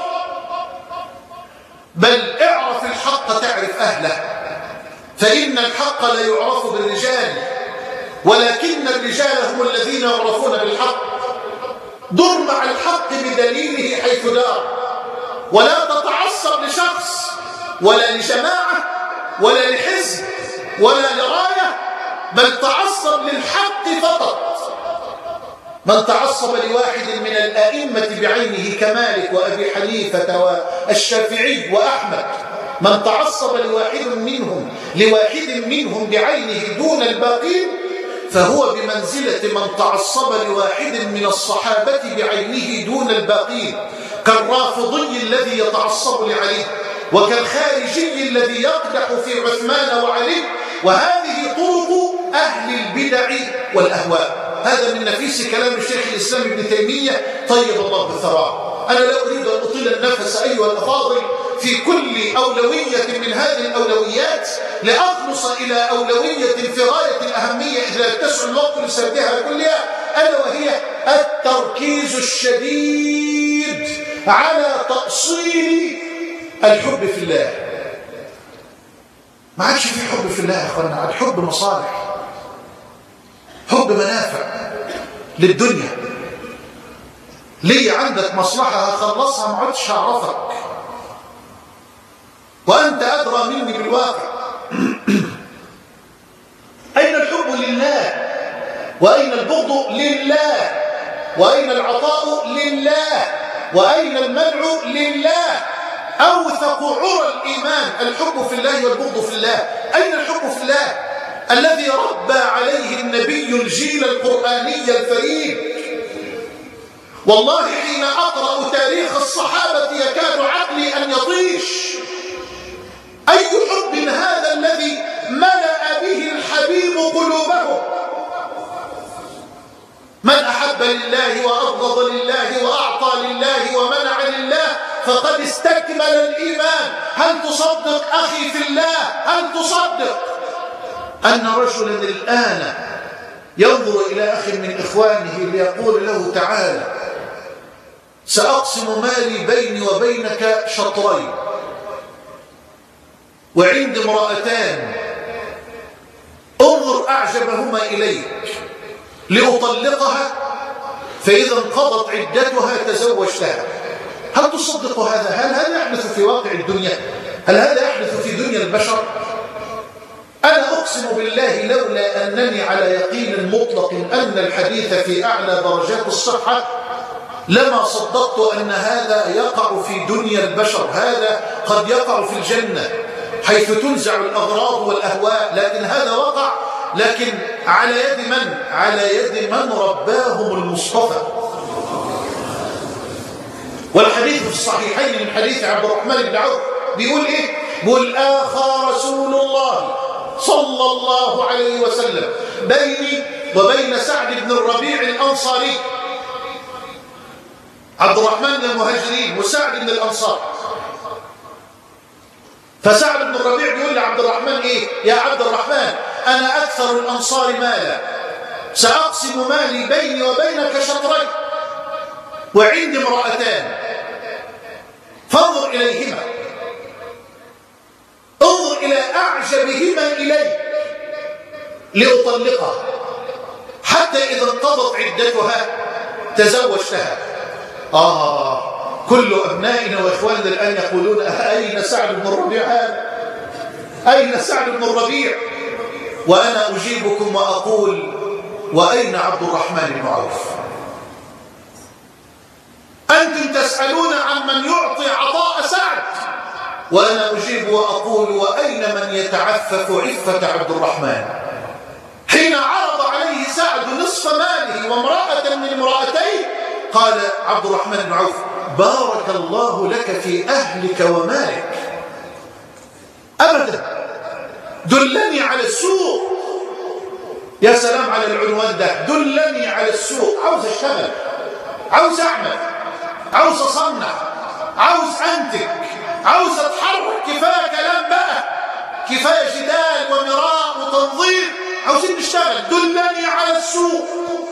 بل اعرف الحق تعرف أهله، فإن الحق لا يعرف بالرجال، ولكن الرجال هم الذين يعرفون بالحق. در مع الحق بدليله حيث دار، ولا تتعصب لشخص ولا لجماعة ولا لحزب ولا لراية، بل تعصب للحق فقط. من تعصب لواحد من الآئمة بعينه كمالك وأبي حنيفة والشافعي وأحمد، من تعصب لواحد منهم بعينه دون الباقين، فهو بمنزلة من تعصب لواحد من الصحابة بعينه دون الباقين، كالرافضي الذي يتعصب لعلي، وكالخارجي الذي يقدح في عثمان وعلي. وهذه طرق أهل البدع والأهواء. هذا من نفيس كلام الشيخ الإسلام ابن تيمية طيب الله بالثراء. أنا لا أريد أن أطيل النفس أيها الأفاضل في كل أولوية من هذه الأولويات، لأخلص إلى أولوية في غاية الأهمية إذا اتسع الوقت لسردها كلها، ألا وهي التركيز الشديد على تأصيل الحب في الله. ما عادش في حب في الله يا أخوانا، عاد حب مصالح، حب منافع للدنيا. ليه عندك مصلحة هخلصها ما عدتش هعرفك، وأنت أدرى مني بالواقع. أين الحب لله؟ وأين البغض لله؟ وأين العطاء لله؟ وأين المنع لله؟ أوثق عرى الإيمان الحب في الله والبغض في الله. أين الحب في الله الذي ربى عليه النبي الجيل القرآني الفريد؟ والله حين أقرأ تاريخ الصحابة يكاد عقلي أن يطيش. أي حب هذا الذي ملأ به الحبيب قلوبهم؟ من أحب لله وأبغض لله وأعطى لله ومنع لله فقد استكمل الإيمان. هل تصدق أخي في الله؟ هل تصدق أن رجلا الآن ينظر إلى أخ من إخوانه ليقول له تعالى سأقسم مالي بيني وبينك شطرين، وعندي امرأتان انظر أعجبهما إليك لأطلقها، فإذا انقضت عدتها تزوجتها. هل تصدق هذا؟ هل هذا يحدث في واقع الدنيا؟ هل هذا يحدث في دنيا البشر؟ أنا أقسم بالله لولا أنني على يقين مطلق أن الحديث في أعلى درجات الصحة لما صدقت أن هذا يقع في دنيا البشر. هذا قد يقع في الجنة حيث تنزع الأغراض والأهواء، لكن هذا وقع. لكن على يد من؟ على يد من رباهم المصطفى. والحديث في الصحيحين من حديث عبد الرحمن بن عوف بيقول ايه؟ بيقول آخى رسول الله صلى الله عليه وسلم بيني وبين سعد بن الربيع الأنصاري. عبد الرحمن من المهاجرين وسعد من الأنصار. فسعد بن الربيع بيقول لعبد الرحمن ايه؟ يا عبد الرحمن أنا أكثر الأنصار مالا، سأقسم مالي بيني وبينك شطرين، وعندي امرأتان فانظر إليهما، انظر إلى أعجبهما إلي لأطلقها، حتى إذا انقضت عدتها تزوجتها. كل أبنائنا وإخواننا الآن يقولون أين سعد بن الربيع هذا؟ أين سعد بن الربيع؟ وأنا أجيبكم وأقول وأين عبد الرحمن بن عوف؟ أنتم تسألون عن من يعطي عطاء سعد، وأنا أجيب وأقول وأين من يتعفف عفة عبد الرحمن؟ حين عرض عليه سعد نصف ماله وامرأة من امرأتين قال عبد الرحمن بن عوف بارك الله لك في أهلك ومالك. أبدا، دلني على السوق. يا سلام على العنوان ده، دلني على السوق. عاوز اشتغل، عاوز أعمل، عاوز أصنع، عاوز أنتج، عاوز أتحرك. كفاية كلام بقى، كفاية جدال ومراء وتنظير، عاوزين نشتغل. دلني على السوق.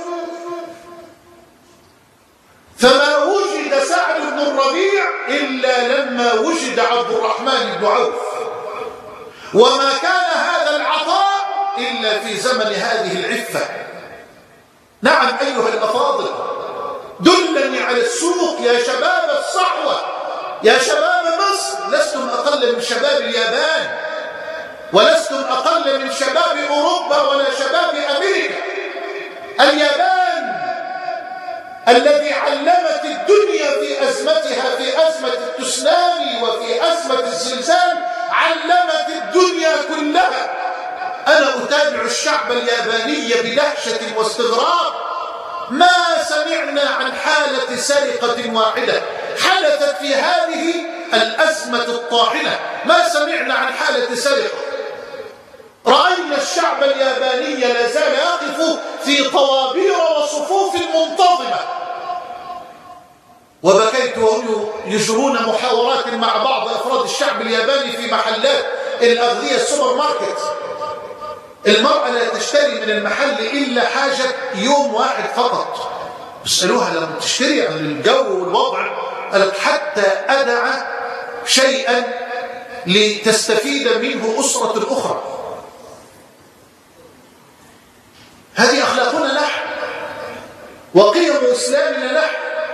فما وجد سعد بن الربيع إلا لما وجد عبد الرحمن بن عوف، وما كان هذا العطاء إلا في زمن هذه العفة. نعم أيها الأفاضل، دلني على السوق يا شباب الصحوة، يا شباب مصر. لستم أقل من شباب اليابان، ولستم أقل من شباب أوروبا ولا شباب أمريكا. اليابان الذي علمت الدنيا في أزمتها، في أزمة التسونامي وفي أزمة الزلزال، علمت الدنيا كلها. أنا أتابع الشعب الياباني بدهشة واستغراب. ما سمعنا عن حالة سرقة واحدة حدثت في هذه الأزمة الطاحنة، ما سمعنا عن حالة سرقة. رأينا الشعب الياباني لا زال يقف في طوابير وصفوف منتظمة. وبكيت وهم يجرون محاورات مع بعض أفراد الشعب الياباني في محلات الأغذية السوبر ماركت. المرأة لا تشتري من المحل إلا حاجة يوم واحد فقط. بسألوها لما تشتري عن الجو والوضع، قالت حتى أدع شيئا لتستفيد منه أسرة أخرى. هذه أخلاقنا نحن وقيم إسلامنا نحن.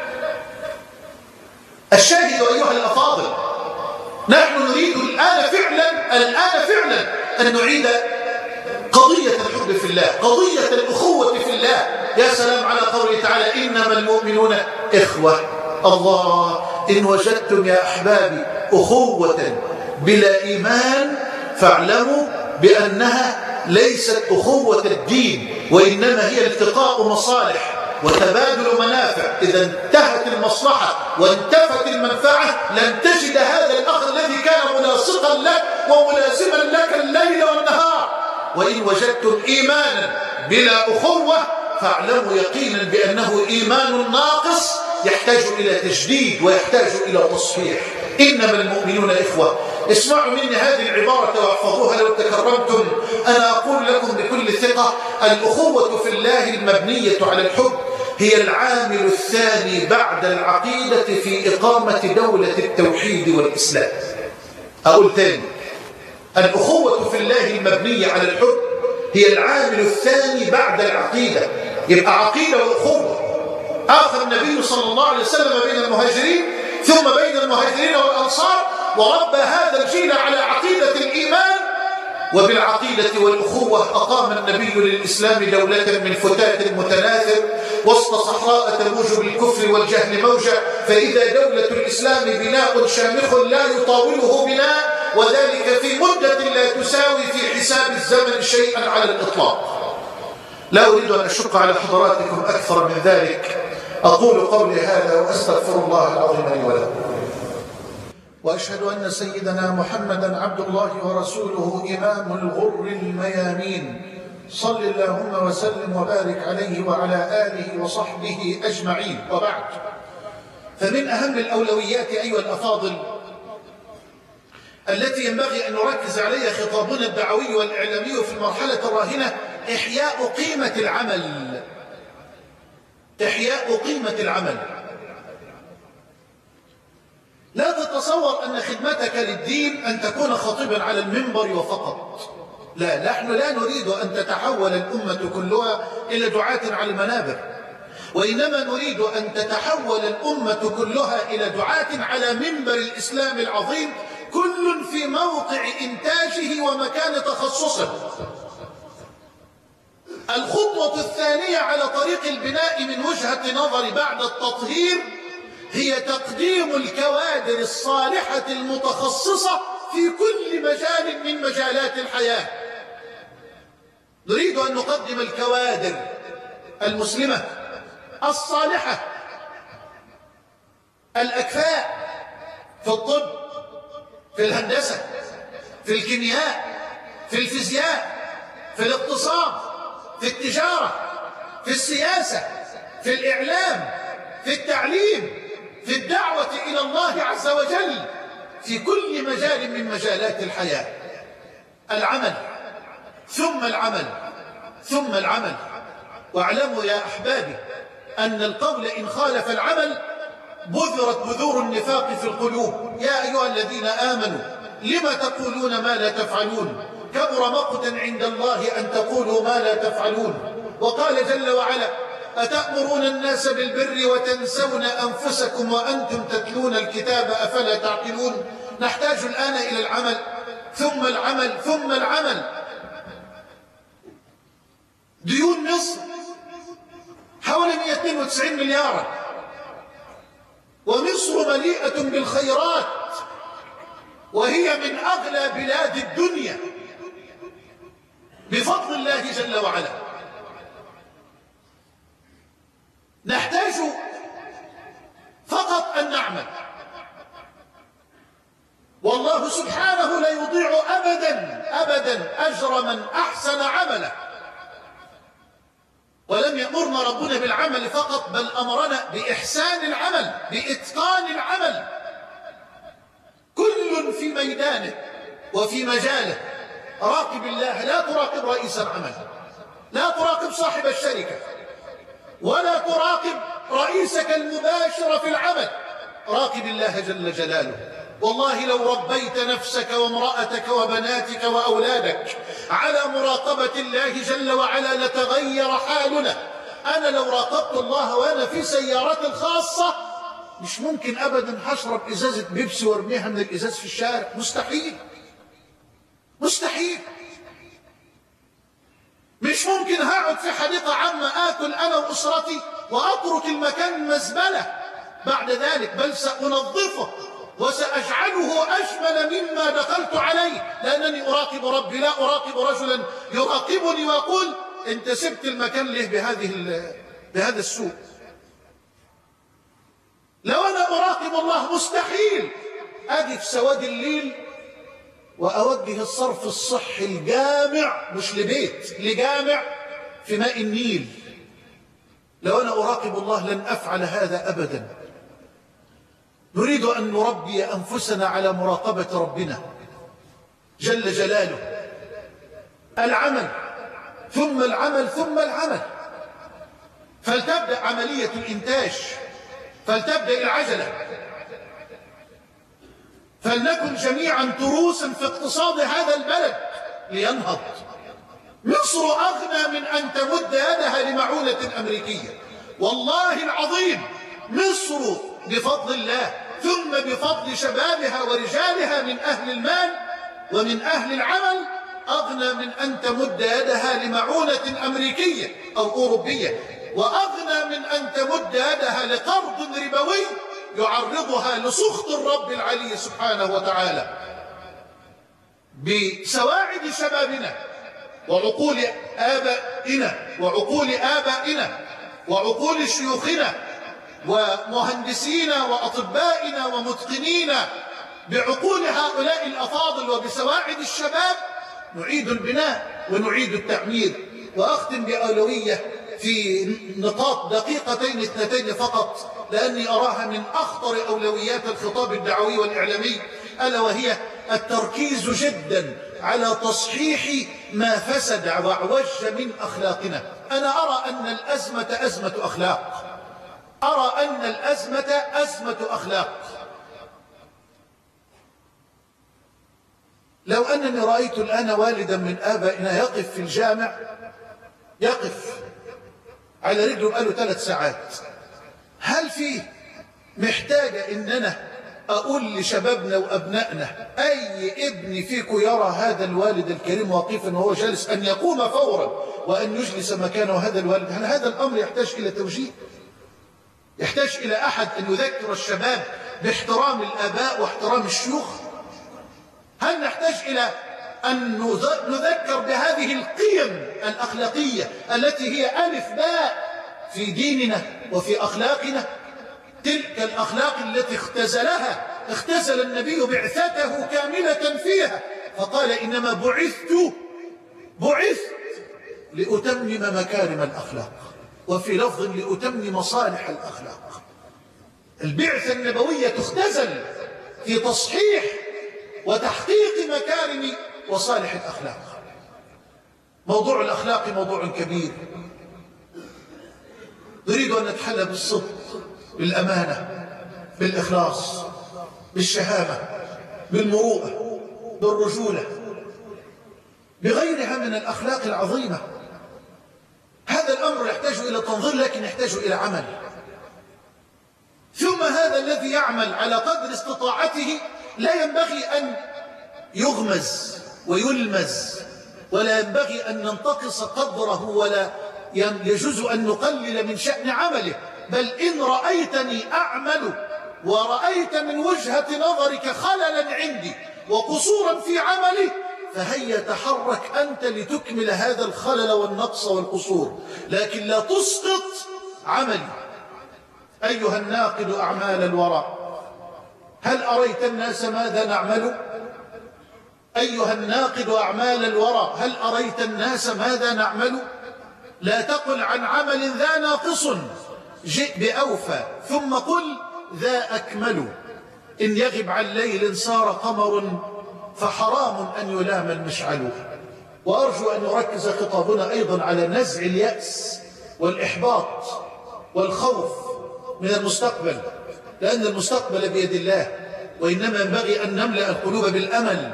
الشاهد أيها الأفاضل، نحن نريد الآن فعلا أن نعيد قضية الحب في الله، قضية الأخوة في الله. يا سلام على قوله تعالى إنما المؤمنون إخوة. الله، إن وجدتم يا أحبابي أخوة بلا إيمان فاعلموا بأنها ليست أخوة الدين، وإنما هي التقاء مصالح وتبادل منافع. إذا انتهت المصلحة وانتفت المنفعة لن تجد هذا الأخ الذي كان ملاصقا لك وملازما لك الليل والنهار. وإن وجدتم إيمانا بلا أخوة فاعلموا يقينا بأنه إيمان ناقص يحتاج إلى تجديد ويحتاج إلى تصحيح. إنما المؤمنون إخوة. اسمعوا مني هذه العبارة واحفظوها لو تكرمتم. أنا أقول لكم بكل ثقة الأخوة في الله المبنية على الحب هي العامل الثاني بعد العقيدة في إقامة دولة التوحيد والإسلام. أقول تاني، الأخوة في الله المبنية على الحب هي العامل الثاني بعد العقيدة. يبقى عقيدة وأخوة. آخى النبي صلى الله عليه وسلم بين المهاجرين ثم بين المهاجرين والأنصار، وربى هذا الجيل على عقيدة الإيمان. وبالعقيدة والأخوة أقام النبي للإسلام دولة من فتات متناثر وسط صحراء تموج بالكفر والجهل موجة. فإذا دولة الإسلام بناء شامخ لا يطاوله بناء، وذلك في مدة لا تساوي في حساب الزمن شيئا على الإطلاق. لا أريد أن أشق على حضراتكم أكثر من ذلك، أقول قولي هذا وأستغفر الله العظيم لي ولكم، وأشهد أن سيدنا محمدا عبد الله ورسوله إمام الغر الميامين، صل اللهم وسلم وبارك عليه وعلى آله وصحبه أجمعين. وبعد، فمن أهم الأولويات أيها الأفاضل التي ينبغي أن نركز عليها خطابنا الدعوي والإعلامي في المرحلة الراهنة إحياء قيمة العمل. إحياء قيمة العمل. لا تتصور أن خدمتك للدين أن تكون خطيبا على المنبر وفقط. لا، نحن لا نريد أن تتحول الأمة كلها إلى دعاة على المنابر، وإنما نريد أن تتحول الأمة كلها إلى دعاة على منبر الإسلام العظيم، كل في موقع إنتاجه ومكان تخصصه. الخطوة الثانية على طريق البناء من وجهة نظري بعد التطهير هي تقديم الكوادر الصالحة المتخصصة في كل مجال من مجالات الحياة. نريد أن نقدم الكوادر المسلمة الصالحة الأكفاء في الطب، في الهندسة، في الكيمياء، في الفيزياء، في الاقتصاد، في التجارة، في السياسة، في الإعلام، في التعليم، في الدعوة إلى الله عز وجل، في كل مجال من مجالات الحياة. العمل ثم العمل ثم العمل. واعلموا يا أحبابي أن القول إن خالف العمل بذرت بذور النفاق في القلوب. يا أيها الذين آمنوا لم تقولون ما لا تفعلون، كبر مقتا عند الله أن تقولوا ما لا تفعلون. وقال جل وعلا أتأمرون الناس بالبر وتنسون أنفسكم وأنتم تتلون الكتاب أفلا تعقلون. نحتاج الآن إلى العمل ثم العمل ثم العمل. ديون مصر حوالي 192 مليارا، ومصر مليئة بالخيرات وهي من أغلى بلاد الدنيا بفضل الله جل وعلا. نحتاج فقط أن نعمل، والله سبحانه لا يضيع أبدا أبدا أجر من أحسن عمله. ولم يأمرنا ربنا بالعمل فقط، بل أمرنا بإحسان العمل، بإتقان العمل، كل في ميدانه وفي مجاله. راقب الله، لا تراقب رئيس العمل، لا تراقب صاحب الشركة، ولا تراقب رئيسك المباشر في العمل. راقب الله جل جلاله. والله لو ربيت نفسك وامرأتك وبناتك وأولادك على مراقبة الله جل وعلا لتغير حالنا. أنا لو راقبت الله وأنا في سيارتي الخاصة مش ممكن أبدا هشرب إزازة بيبسي وارميها من الإزاز في الشارع، مستحيل مستحيل. مش ممكن هقعد في حديقة عامة آكل أنا وأسرتي وأترك المكان مزبلة بعد ذلك، بل سأنظفه وسأجعله أجمل مما دخلت عليه، لأنني أراقب ربي، لا أراقب رجلا يراقبني ويقول أنت سبت المكان ليه بهذا السوء. لو أنا أراقب الله مستحيل أجي في سواد الليل وأوجه الصرف الصحي الجامع، مش لبيت، لجامع في ماء النيل. لو أنا أراقب الله لن أفعل هذا أبدا. نريد أن نربي أنفسنا على مراقبة ربنا جل جلاله. العمل ثم العمل ثم العمل. فلتبدأ عملية الإنتاج، فلتبدأ العجلة، فلنكن جميعا تروسا في اقتصاد هذا البلد لينهض. مصر أغنى من أن تمد يدها لمعونة أمريكية، والله العظيم. مصر بفضل الله ثم بفضل شبابها ورجالها من أهل المال ومن أهل العمل أغنى من أن تمد يدها لمعونة أمريكية أو أوروبية، وأغنى من أن تمد يدها لقرض ربوي يعرضها لسخط الرب العلي سبحانه وتعالى. بسواعد شبابنا وعقول أبنائنا وعقول آبائنا وعقول شيوخنا ومهندسينا وأطبائنا ومتقنينا، بعقول هؤلاء الأفاضل وبسواعد الشباب نعيد البناء ونعيد التعمير. وأختم بأولوية في نقاط دقيقتين اثنتين فقط، لأني أراها من أخطر أولويات الخطاب الدعوي والإعلامي، ألا وهي التركيز جدا على تصحيح ما فسد وعوج من أخلاقنا. أنا أرى أن الأزمة أزمة أخلاق، أرى أن الأزمة أزمة أخلاق. لو أنني رأيت الآن والدا من آبائنا يقف في الجامع، يقف على رجله بقاله 3 ساعات، هل فيه محتاجة إننا أقول لشبابنا وأبنائنا أي ابن فيكم يرى هذا الوالد الكريم واقفا وهو جالس أن يقوم فورا وأن يجلس مكانه هذا الوالد؟ هل هذا الأمر يحتاج إلى توجيه؟ يحتاج إلى أحد أن يذكر الشباب باحترام الآباء واحترام الشيوخ؟ هل نحتاج إلى أن نذكر بهذه القيم الأخلاقية التي هي ألف باء في ديننا وفي أخلاقنا؟ تلك الأخلاق التي اختزل النبي بعثته كاملة فيها، فقال إنما بعثت لأتمم مكارم الأخلاق، وفي لفظ لأتمم مصالح الأخلاق. البعثة النبوية تختزل في تصحيح وتحقيق مكارم وصالح الأخلاق. موضوع الأخلاق موضوع كبير، نريد أن نتحلى بالصدق، بالأمانة، بالإخلاص، بالشهامة، بالمروءة، بالرجولة، بغيرها من الأخلاق العظيمة. هذا الأمر يحتاج إلى تنظير، لكن يحتاج إلى عمل. ثم هذا الذي يعمل على قدر استطاعته لا ينبغي أن يغمز ويلمز، ولا ينبغي أن ننتقص قدره، ولا يجوز أن نقلل من شأن عمله. بل إن رأيتني أعمل ورأيت من وجهة نظرك خللا عندي وقصورا في عملي، فهيا تحرك أنت لتكمل هذا الخلل والنقص والقصور، لكن لا تسقط عملي. أيها الناقد أعمال الورى، هل أريت الناس ماذا نعمل؟ أيها الناقد أعمال الورى، هل أريت الناس ماذا نعمل؟ لا تقل عن عمل ذا ناقص جئ بأوفى، ثم قل ذا أكمل. إن يغب عن ليل صار قمر، فحرام أن يلام المشعل. وأرجو أن يركز خطابنا أيضا على نزع اليأس والإحباط والخوف من المستقبل، لأن المستقبل بيد الله، وإنما ينبغي أن نملأ القلوب بالأمل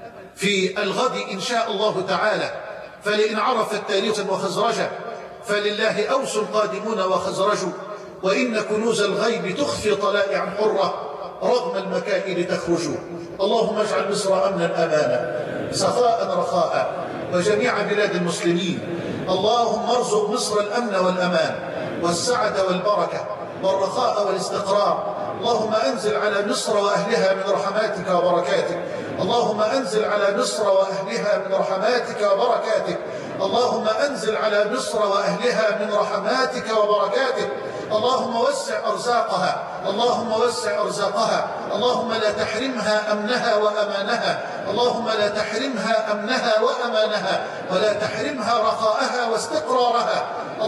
في الغد إن شاء الله تعالى. فلئن عرفت تاريخا وخزرجا، فلله أوس قادمون وخزرج، وإن كنوز الغيب تخفي طلائع حرة، رغم المكائد تخرج. اللهم اجعل مصر أمنا أمانا، سخاء رخاء، وجميع بلاد المسلمين. اللهم ارزق مصر الأمن والأمان والسعة والبركة والرخاء والاستقرار. اللهم أنزل على مصر وأهلها من رحماتك وبركاتك. اللهم أنزل على مصر وأهلها من رحماتك وبركاتك. اللهم أنزل على مصر وأهلها من رحماتك وبركاتك. اللهم وسع أرزاقها، اللهم وسع أرزاقها. اللهم لا تحرمها أمنها وأمانها، اللهم لا تحرمها أمنها وأمانها، ولا تحرمها رخاءها واستقرارها.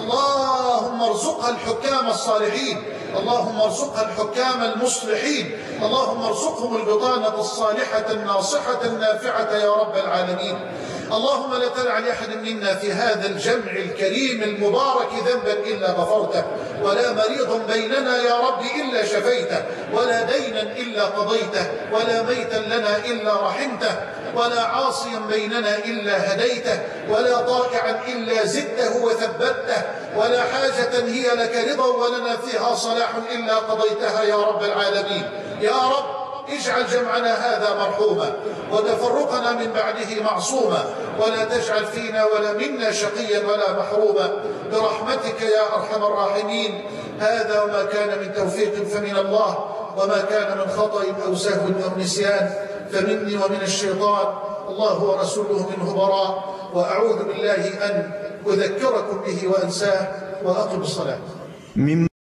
اللهم ارزقها الحكام الصالحين، اللهم ارزقها الحكام المصلحين، اللهم ارزقهم البطانة الصالحة الناصحة النافعة يا رب العالمين. اللهم لا تدع لأحد منا في هذا الجمع الكريم المبارك ذنبا إلا غفرته، ولا مريضا بيننا يا رب إلا شفيته، ولا دينا إلا قضيته، ولا ميتا لنا إلا رحمته، ولا عاصيا بيننا إلا هديته، ولا طائعا إلا زدته وثبته، ولا حاجة هي لك رضا ولنا فيها صلاح إلا قضيتها يا رب العالمين. يا رب اجعل جمعنا هذا مرحوما، وتفرقنا من بعده معصوما، ولا تجعل فينا ولا منا شقيا ولا محروما، برحمتك يا أرحم الراحمين. هذا وما كان من توفيق فمن الله، وما كان من خطأ أو سهو أو نسيان فمني ومن الشيطان. الله ورسوله منه براء، وأعوذ بالله أن أذكركم به وأنساه وأقم الصلاة.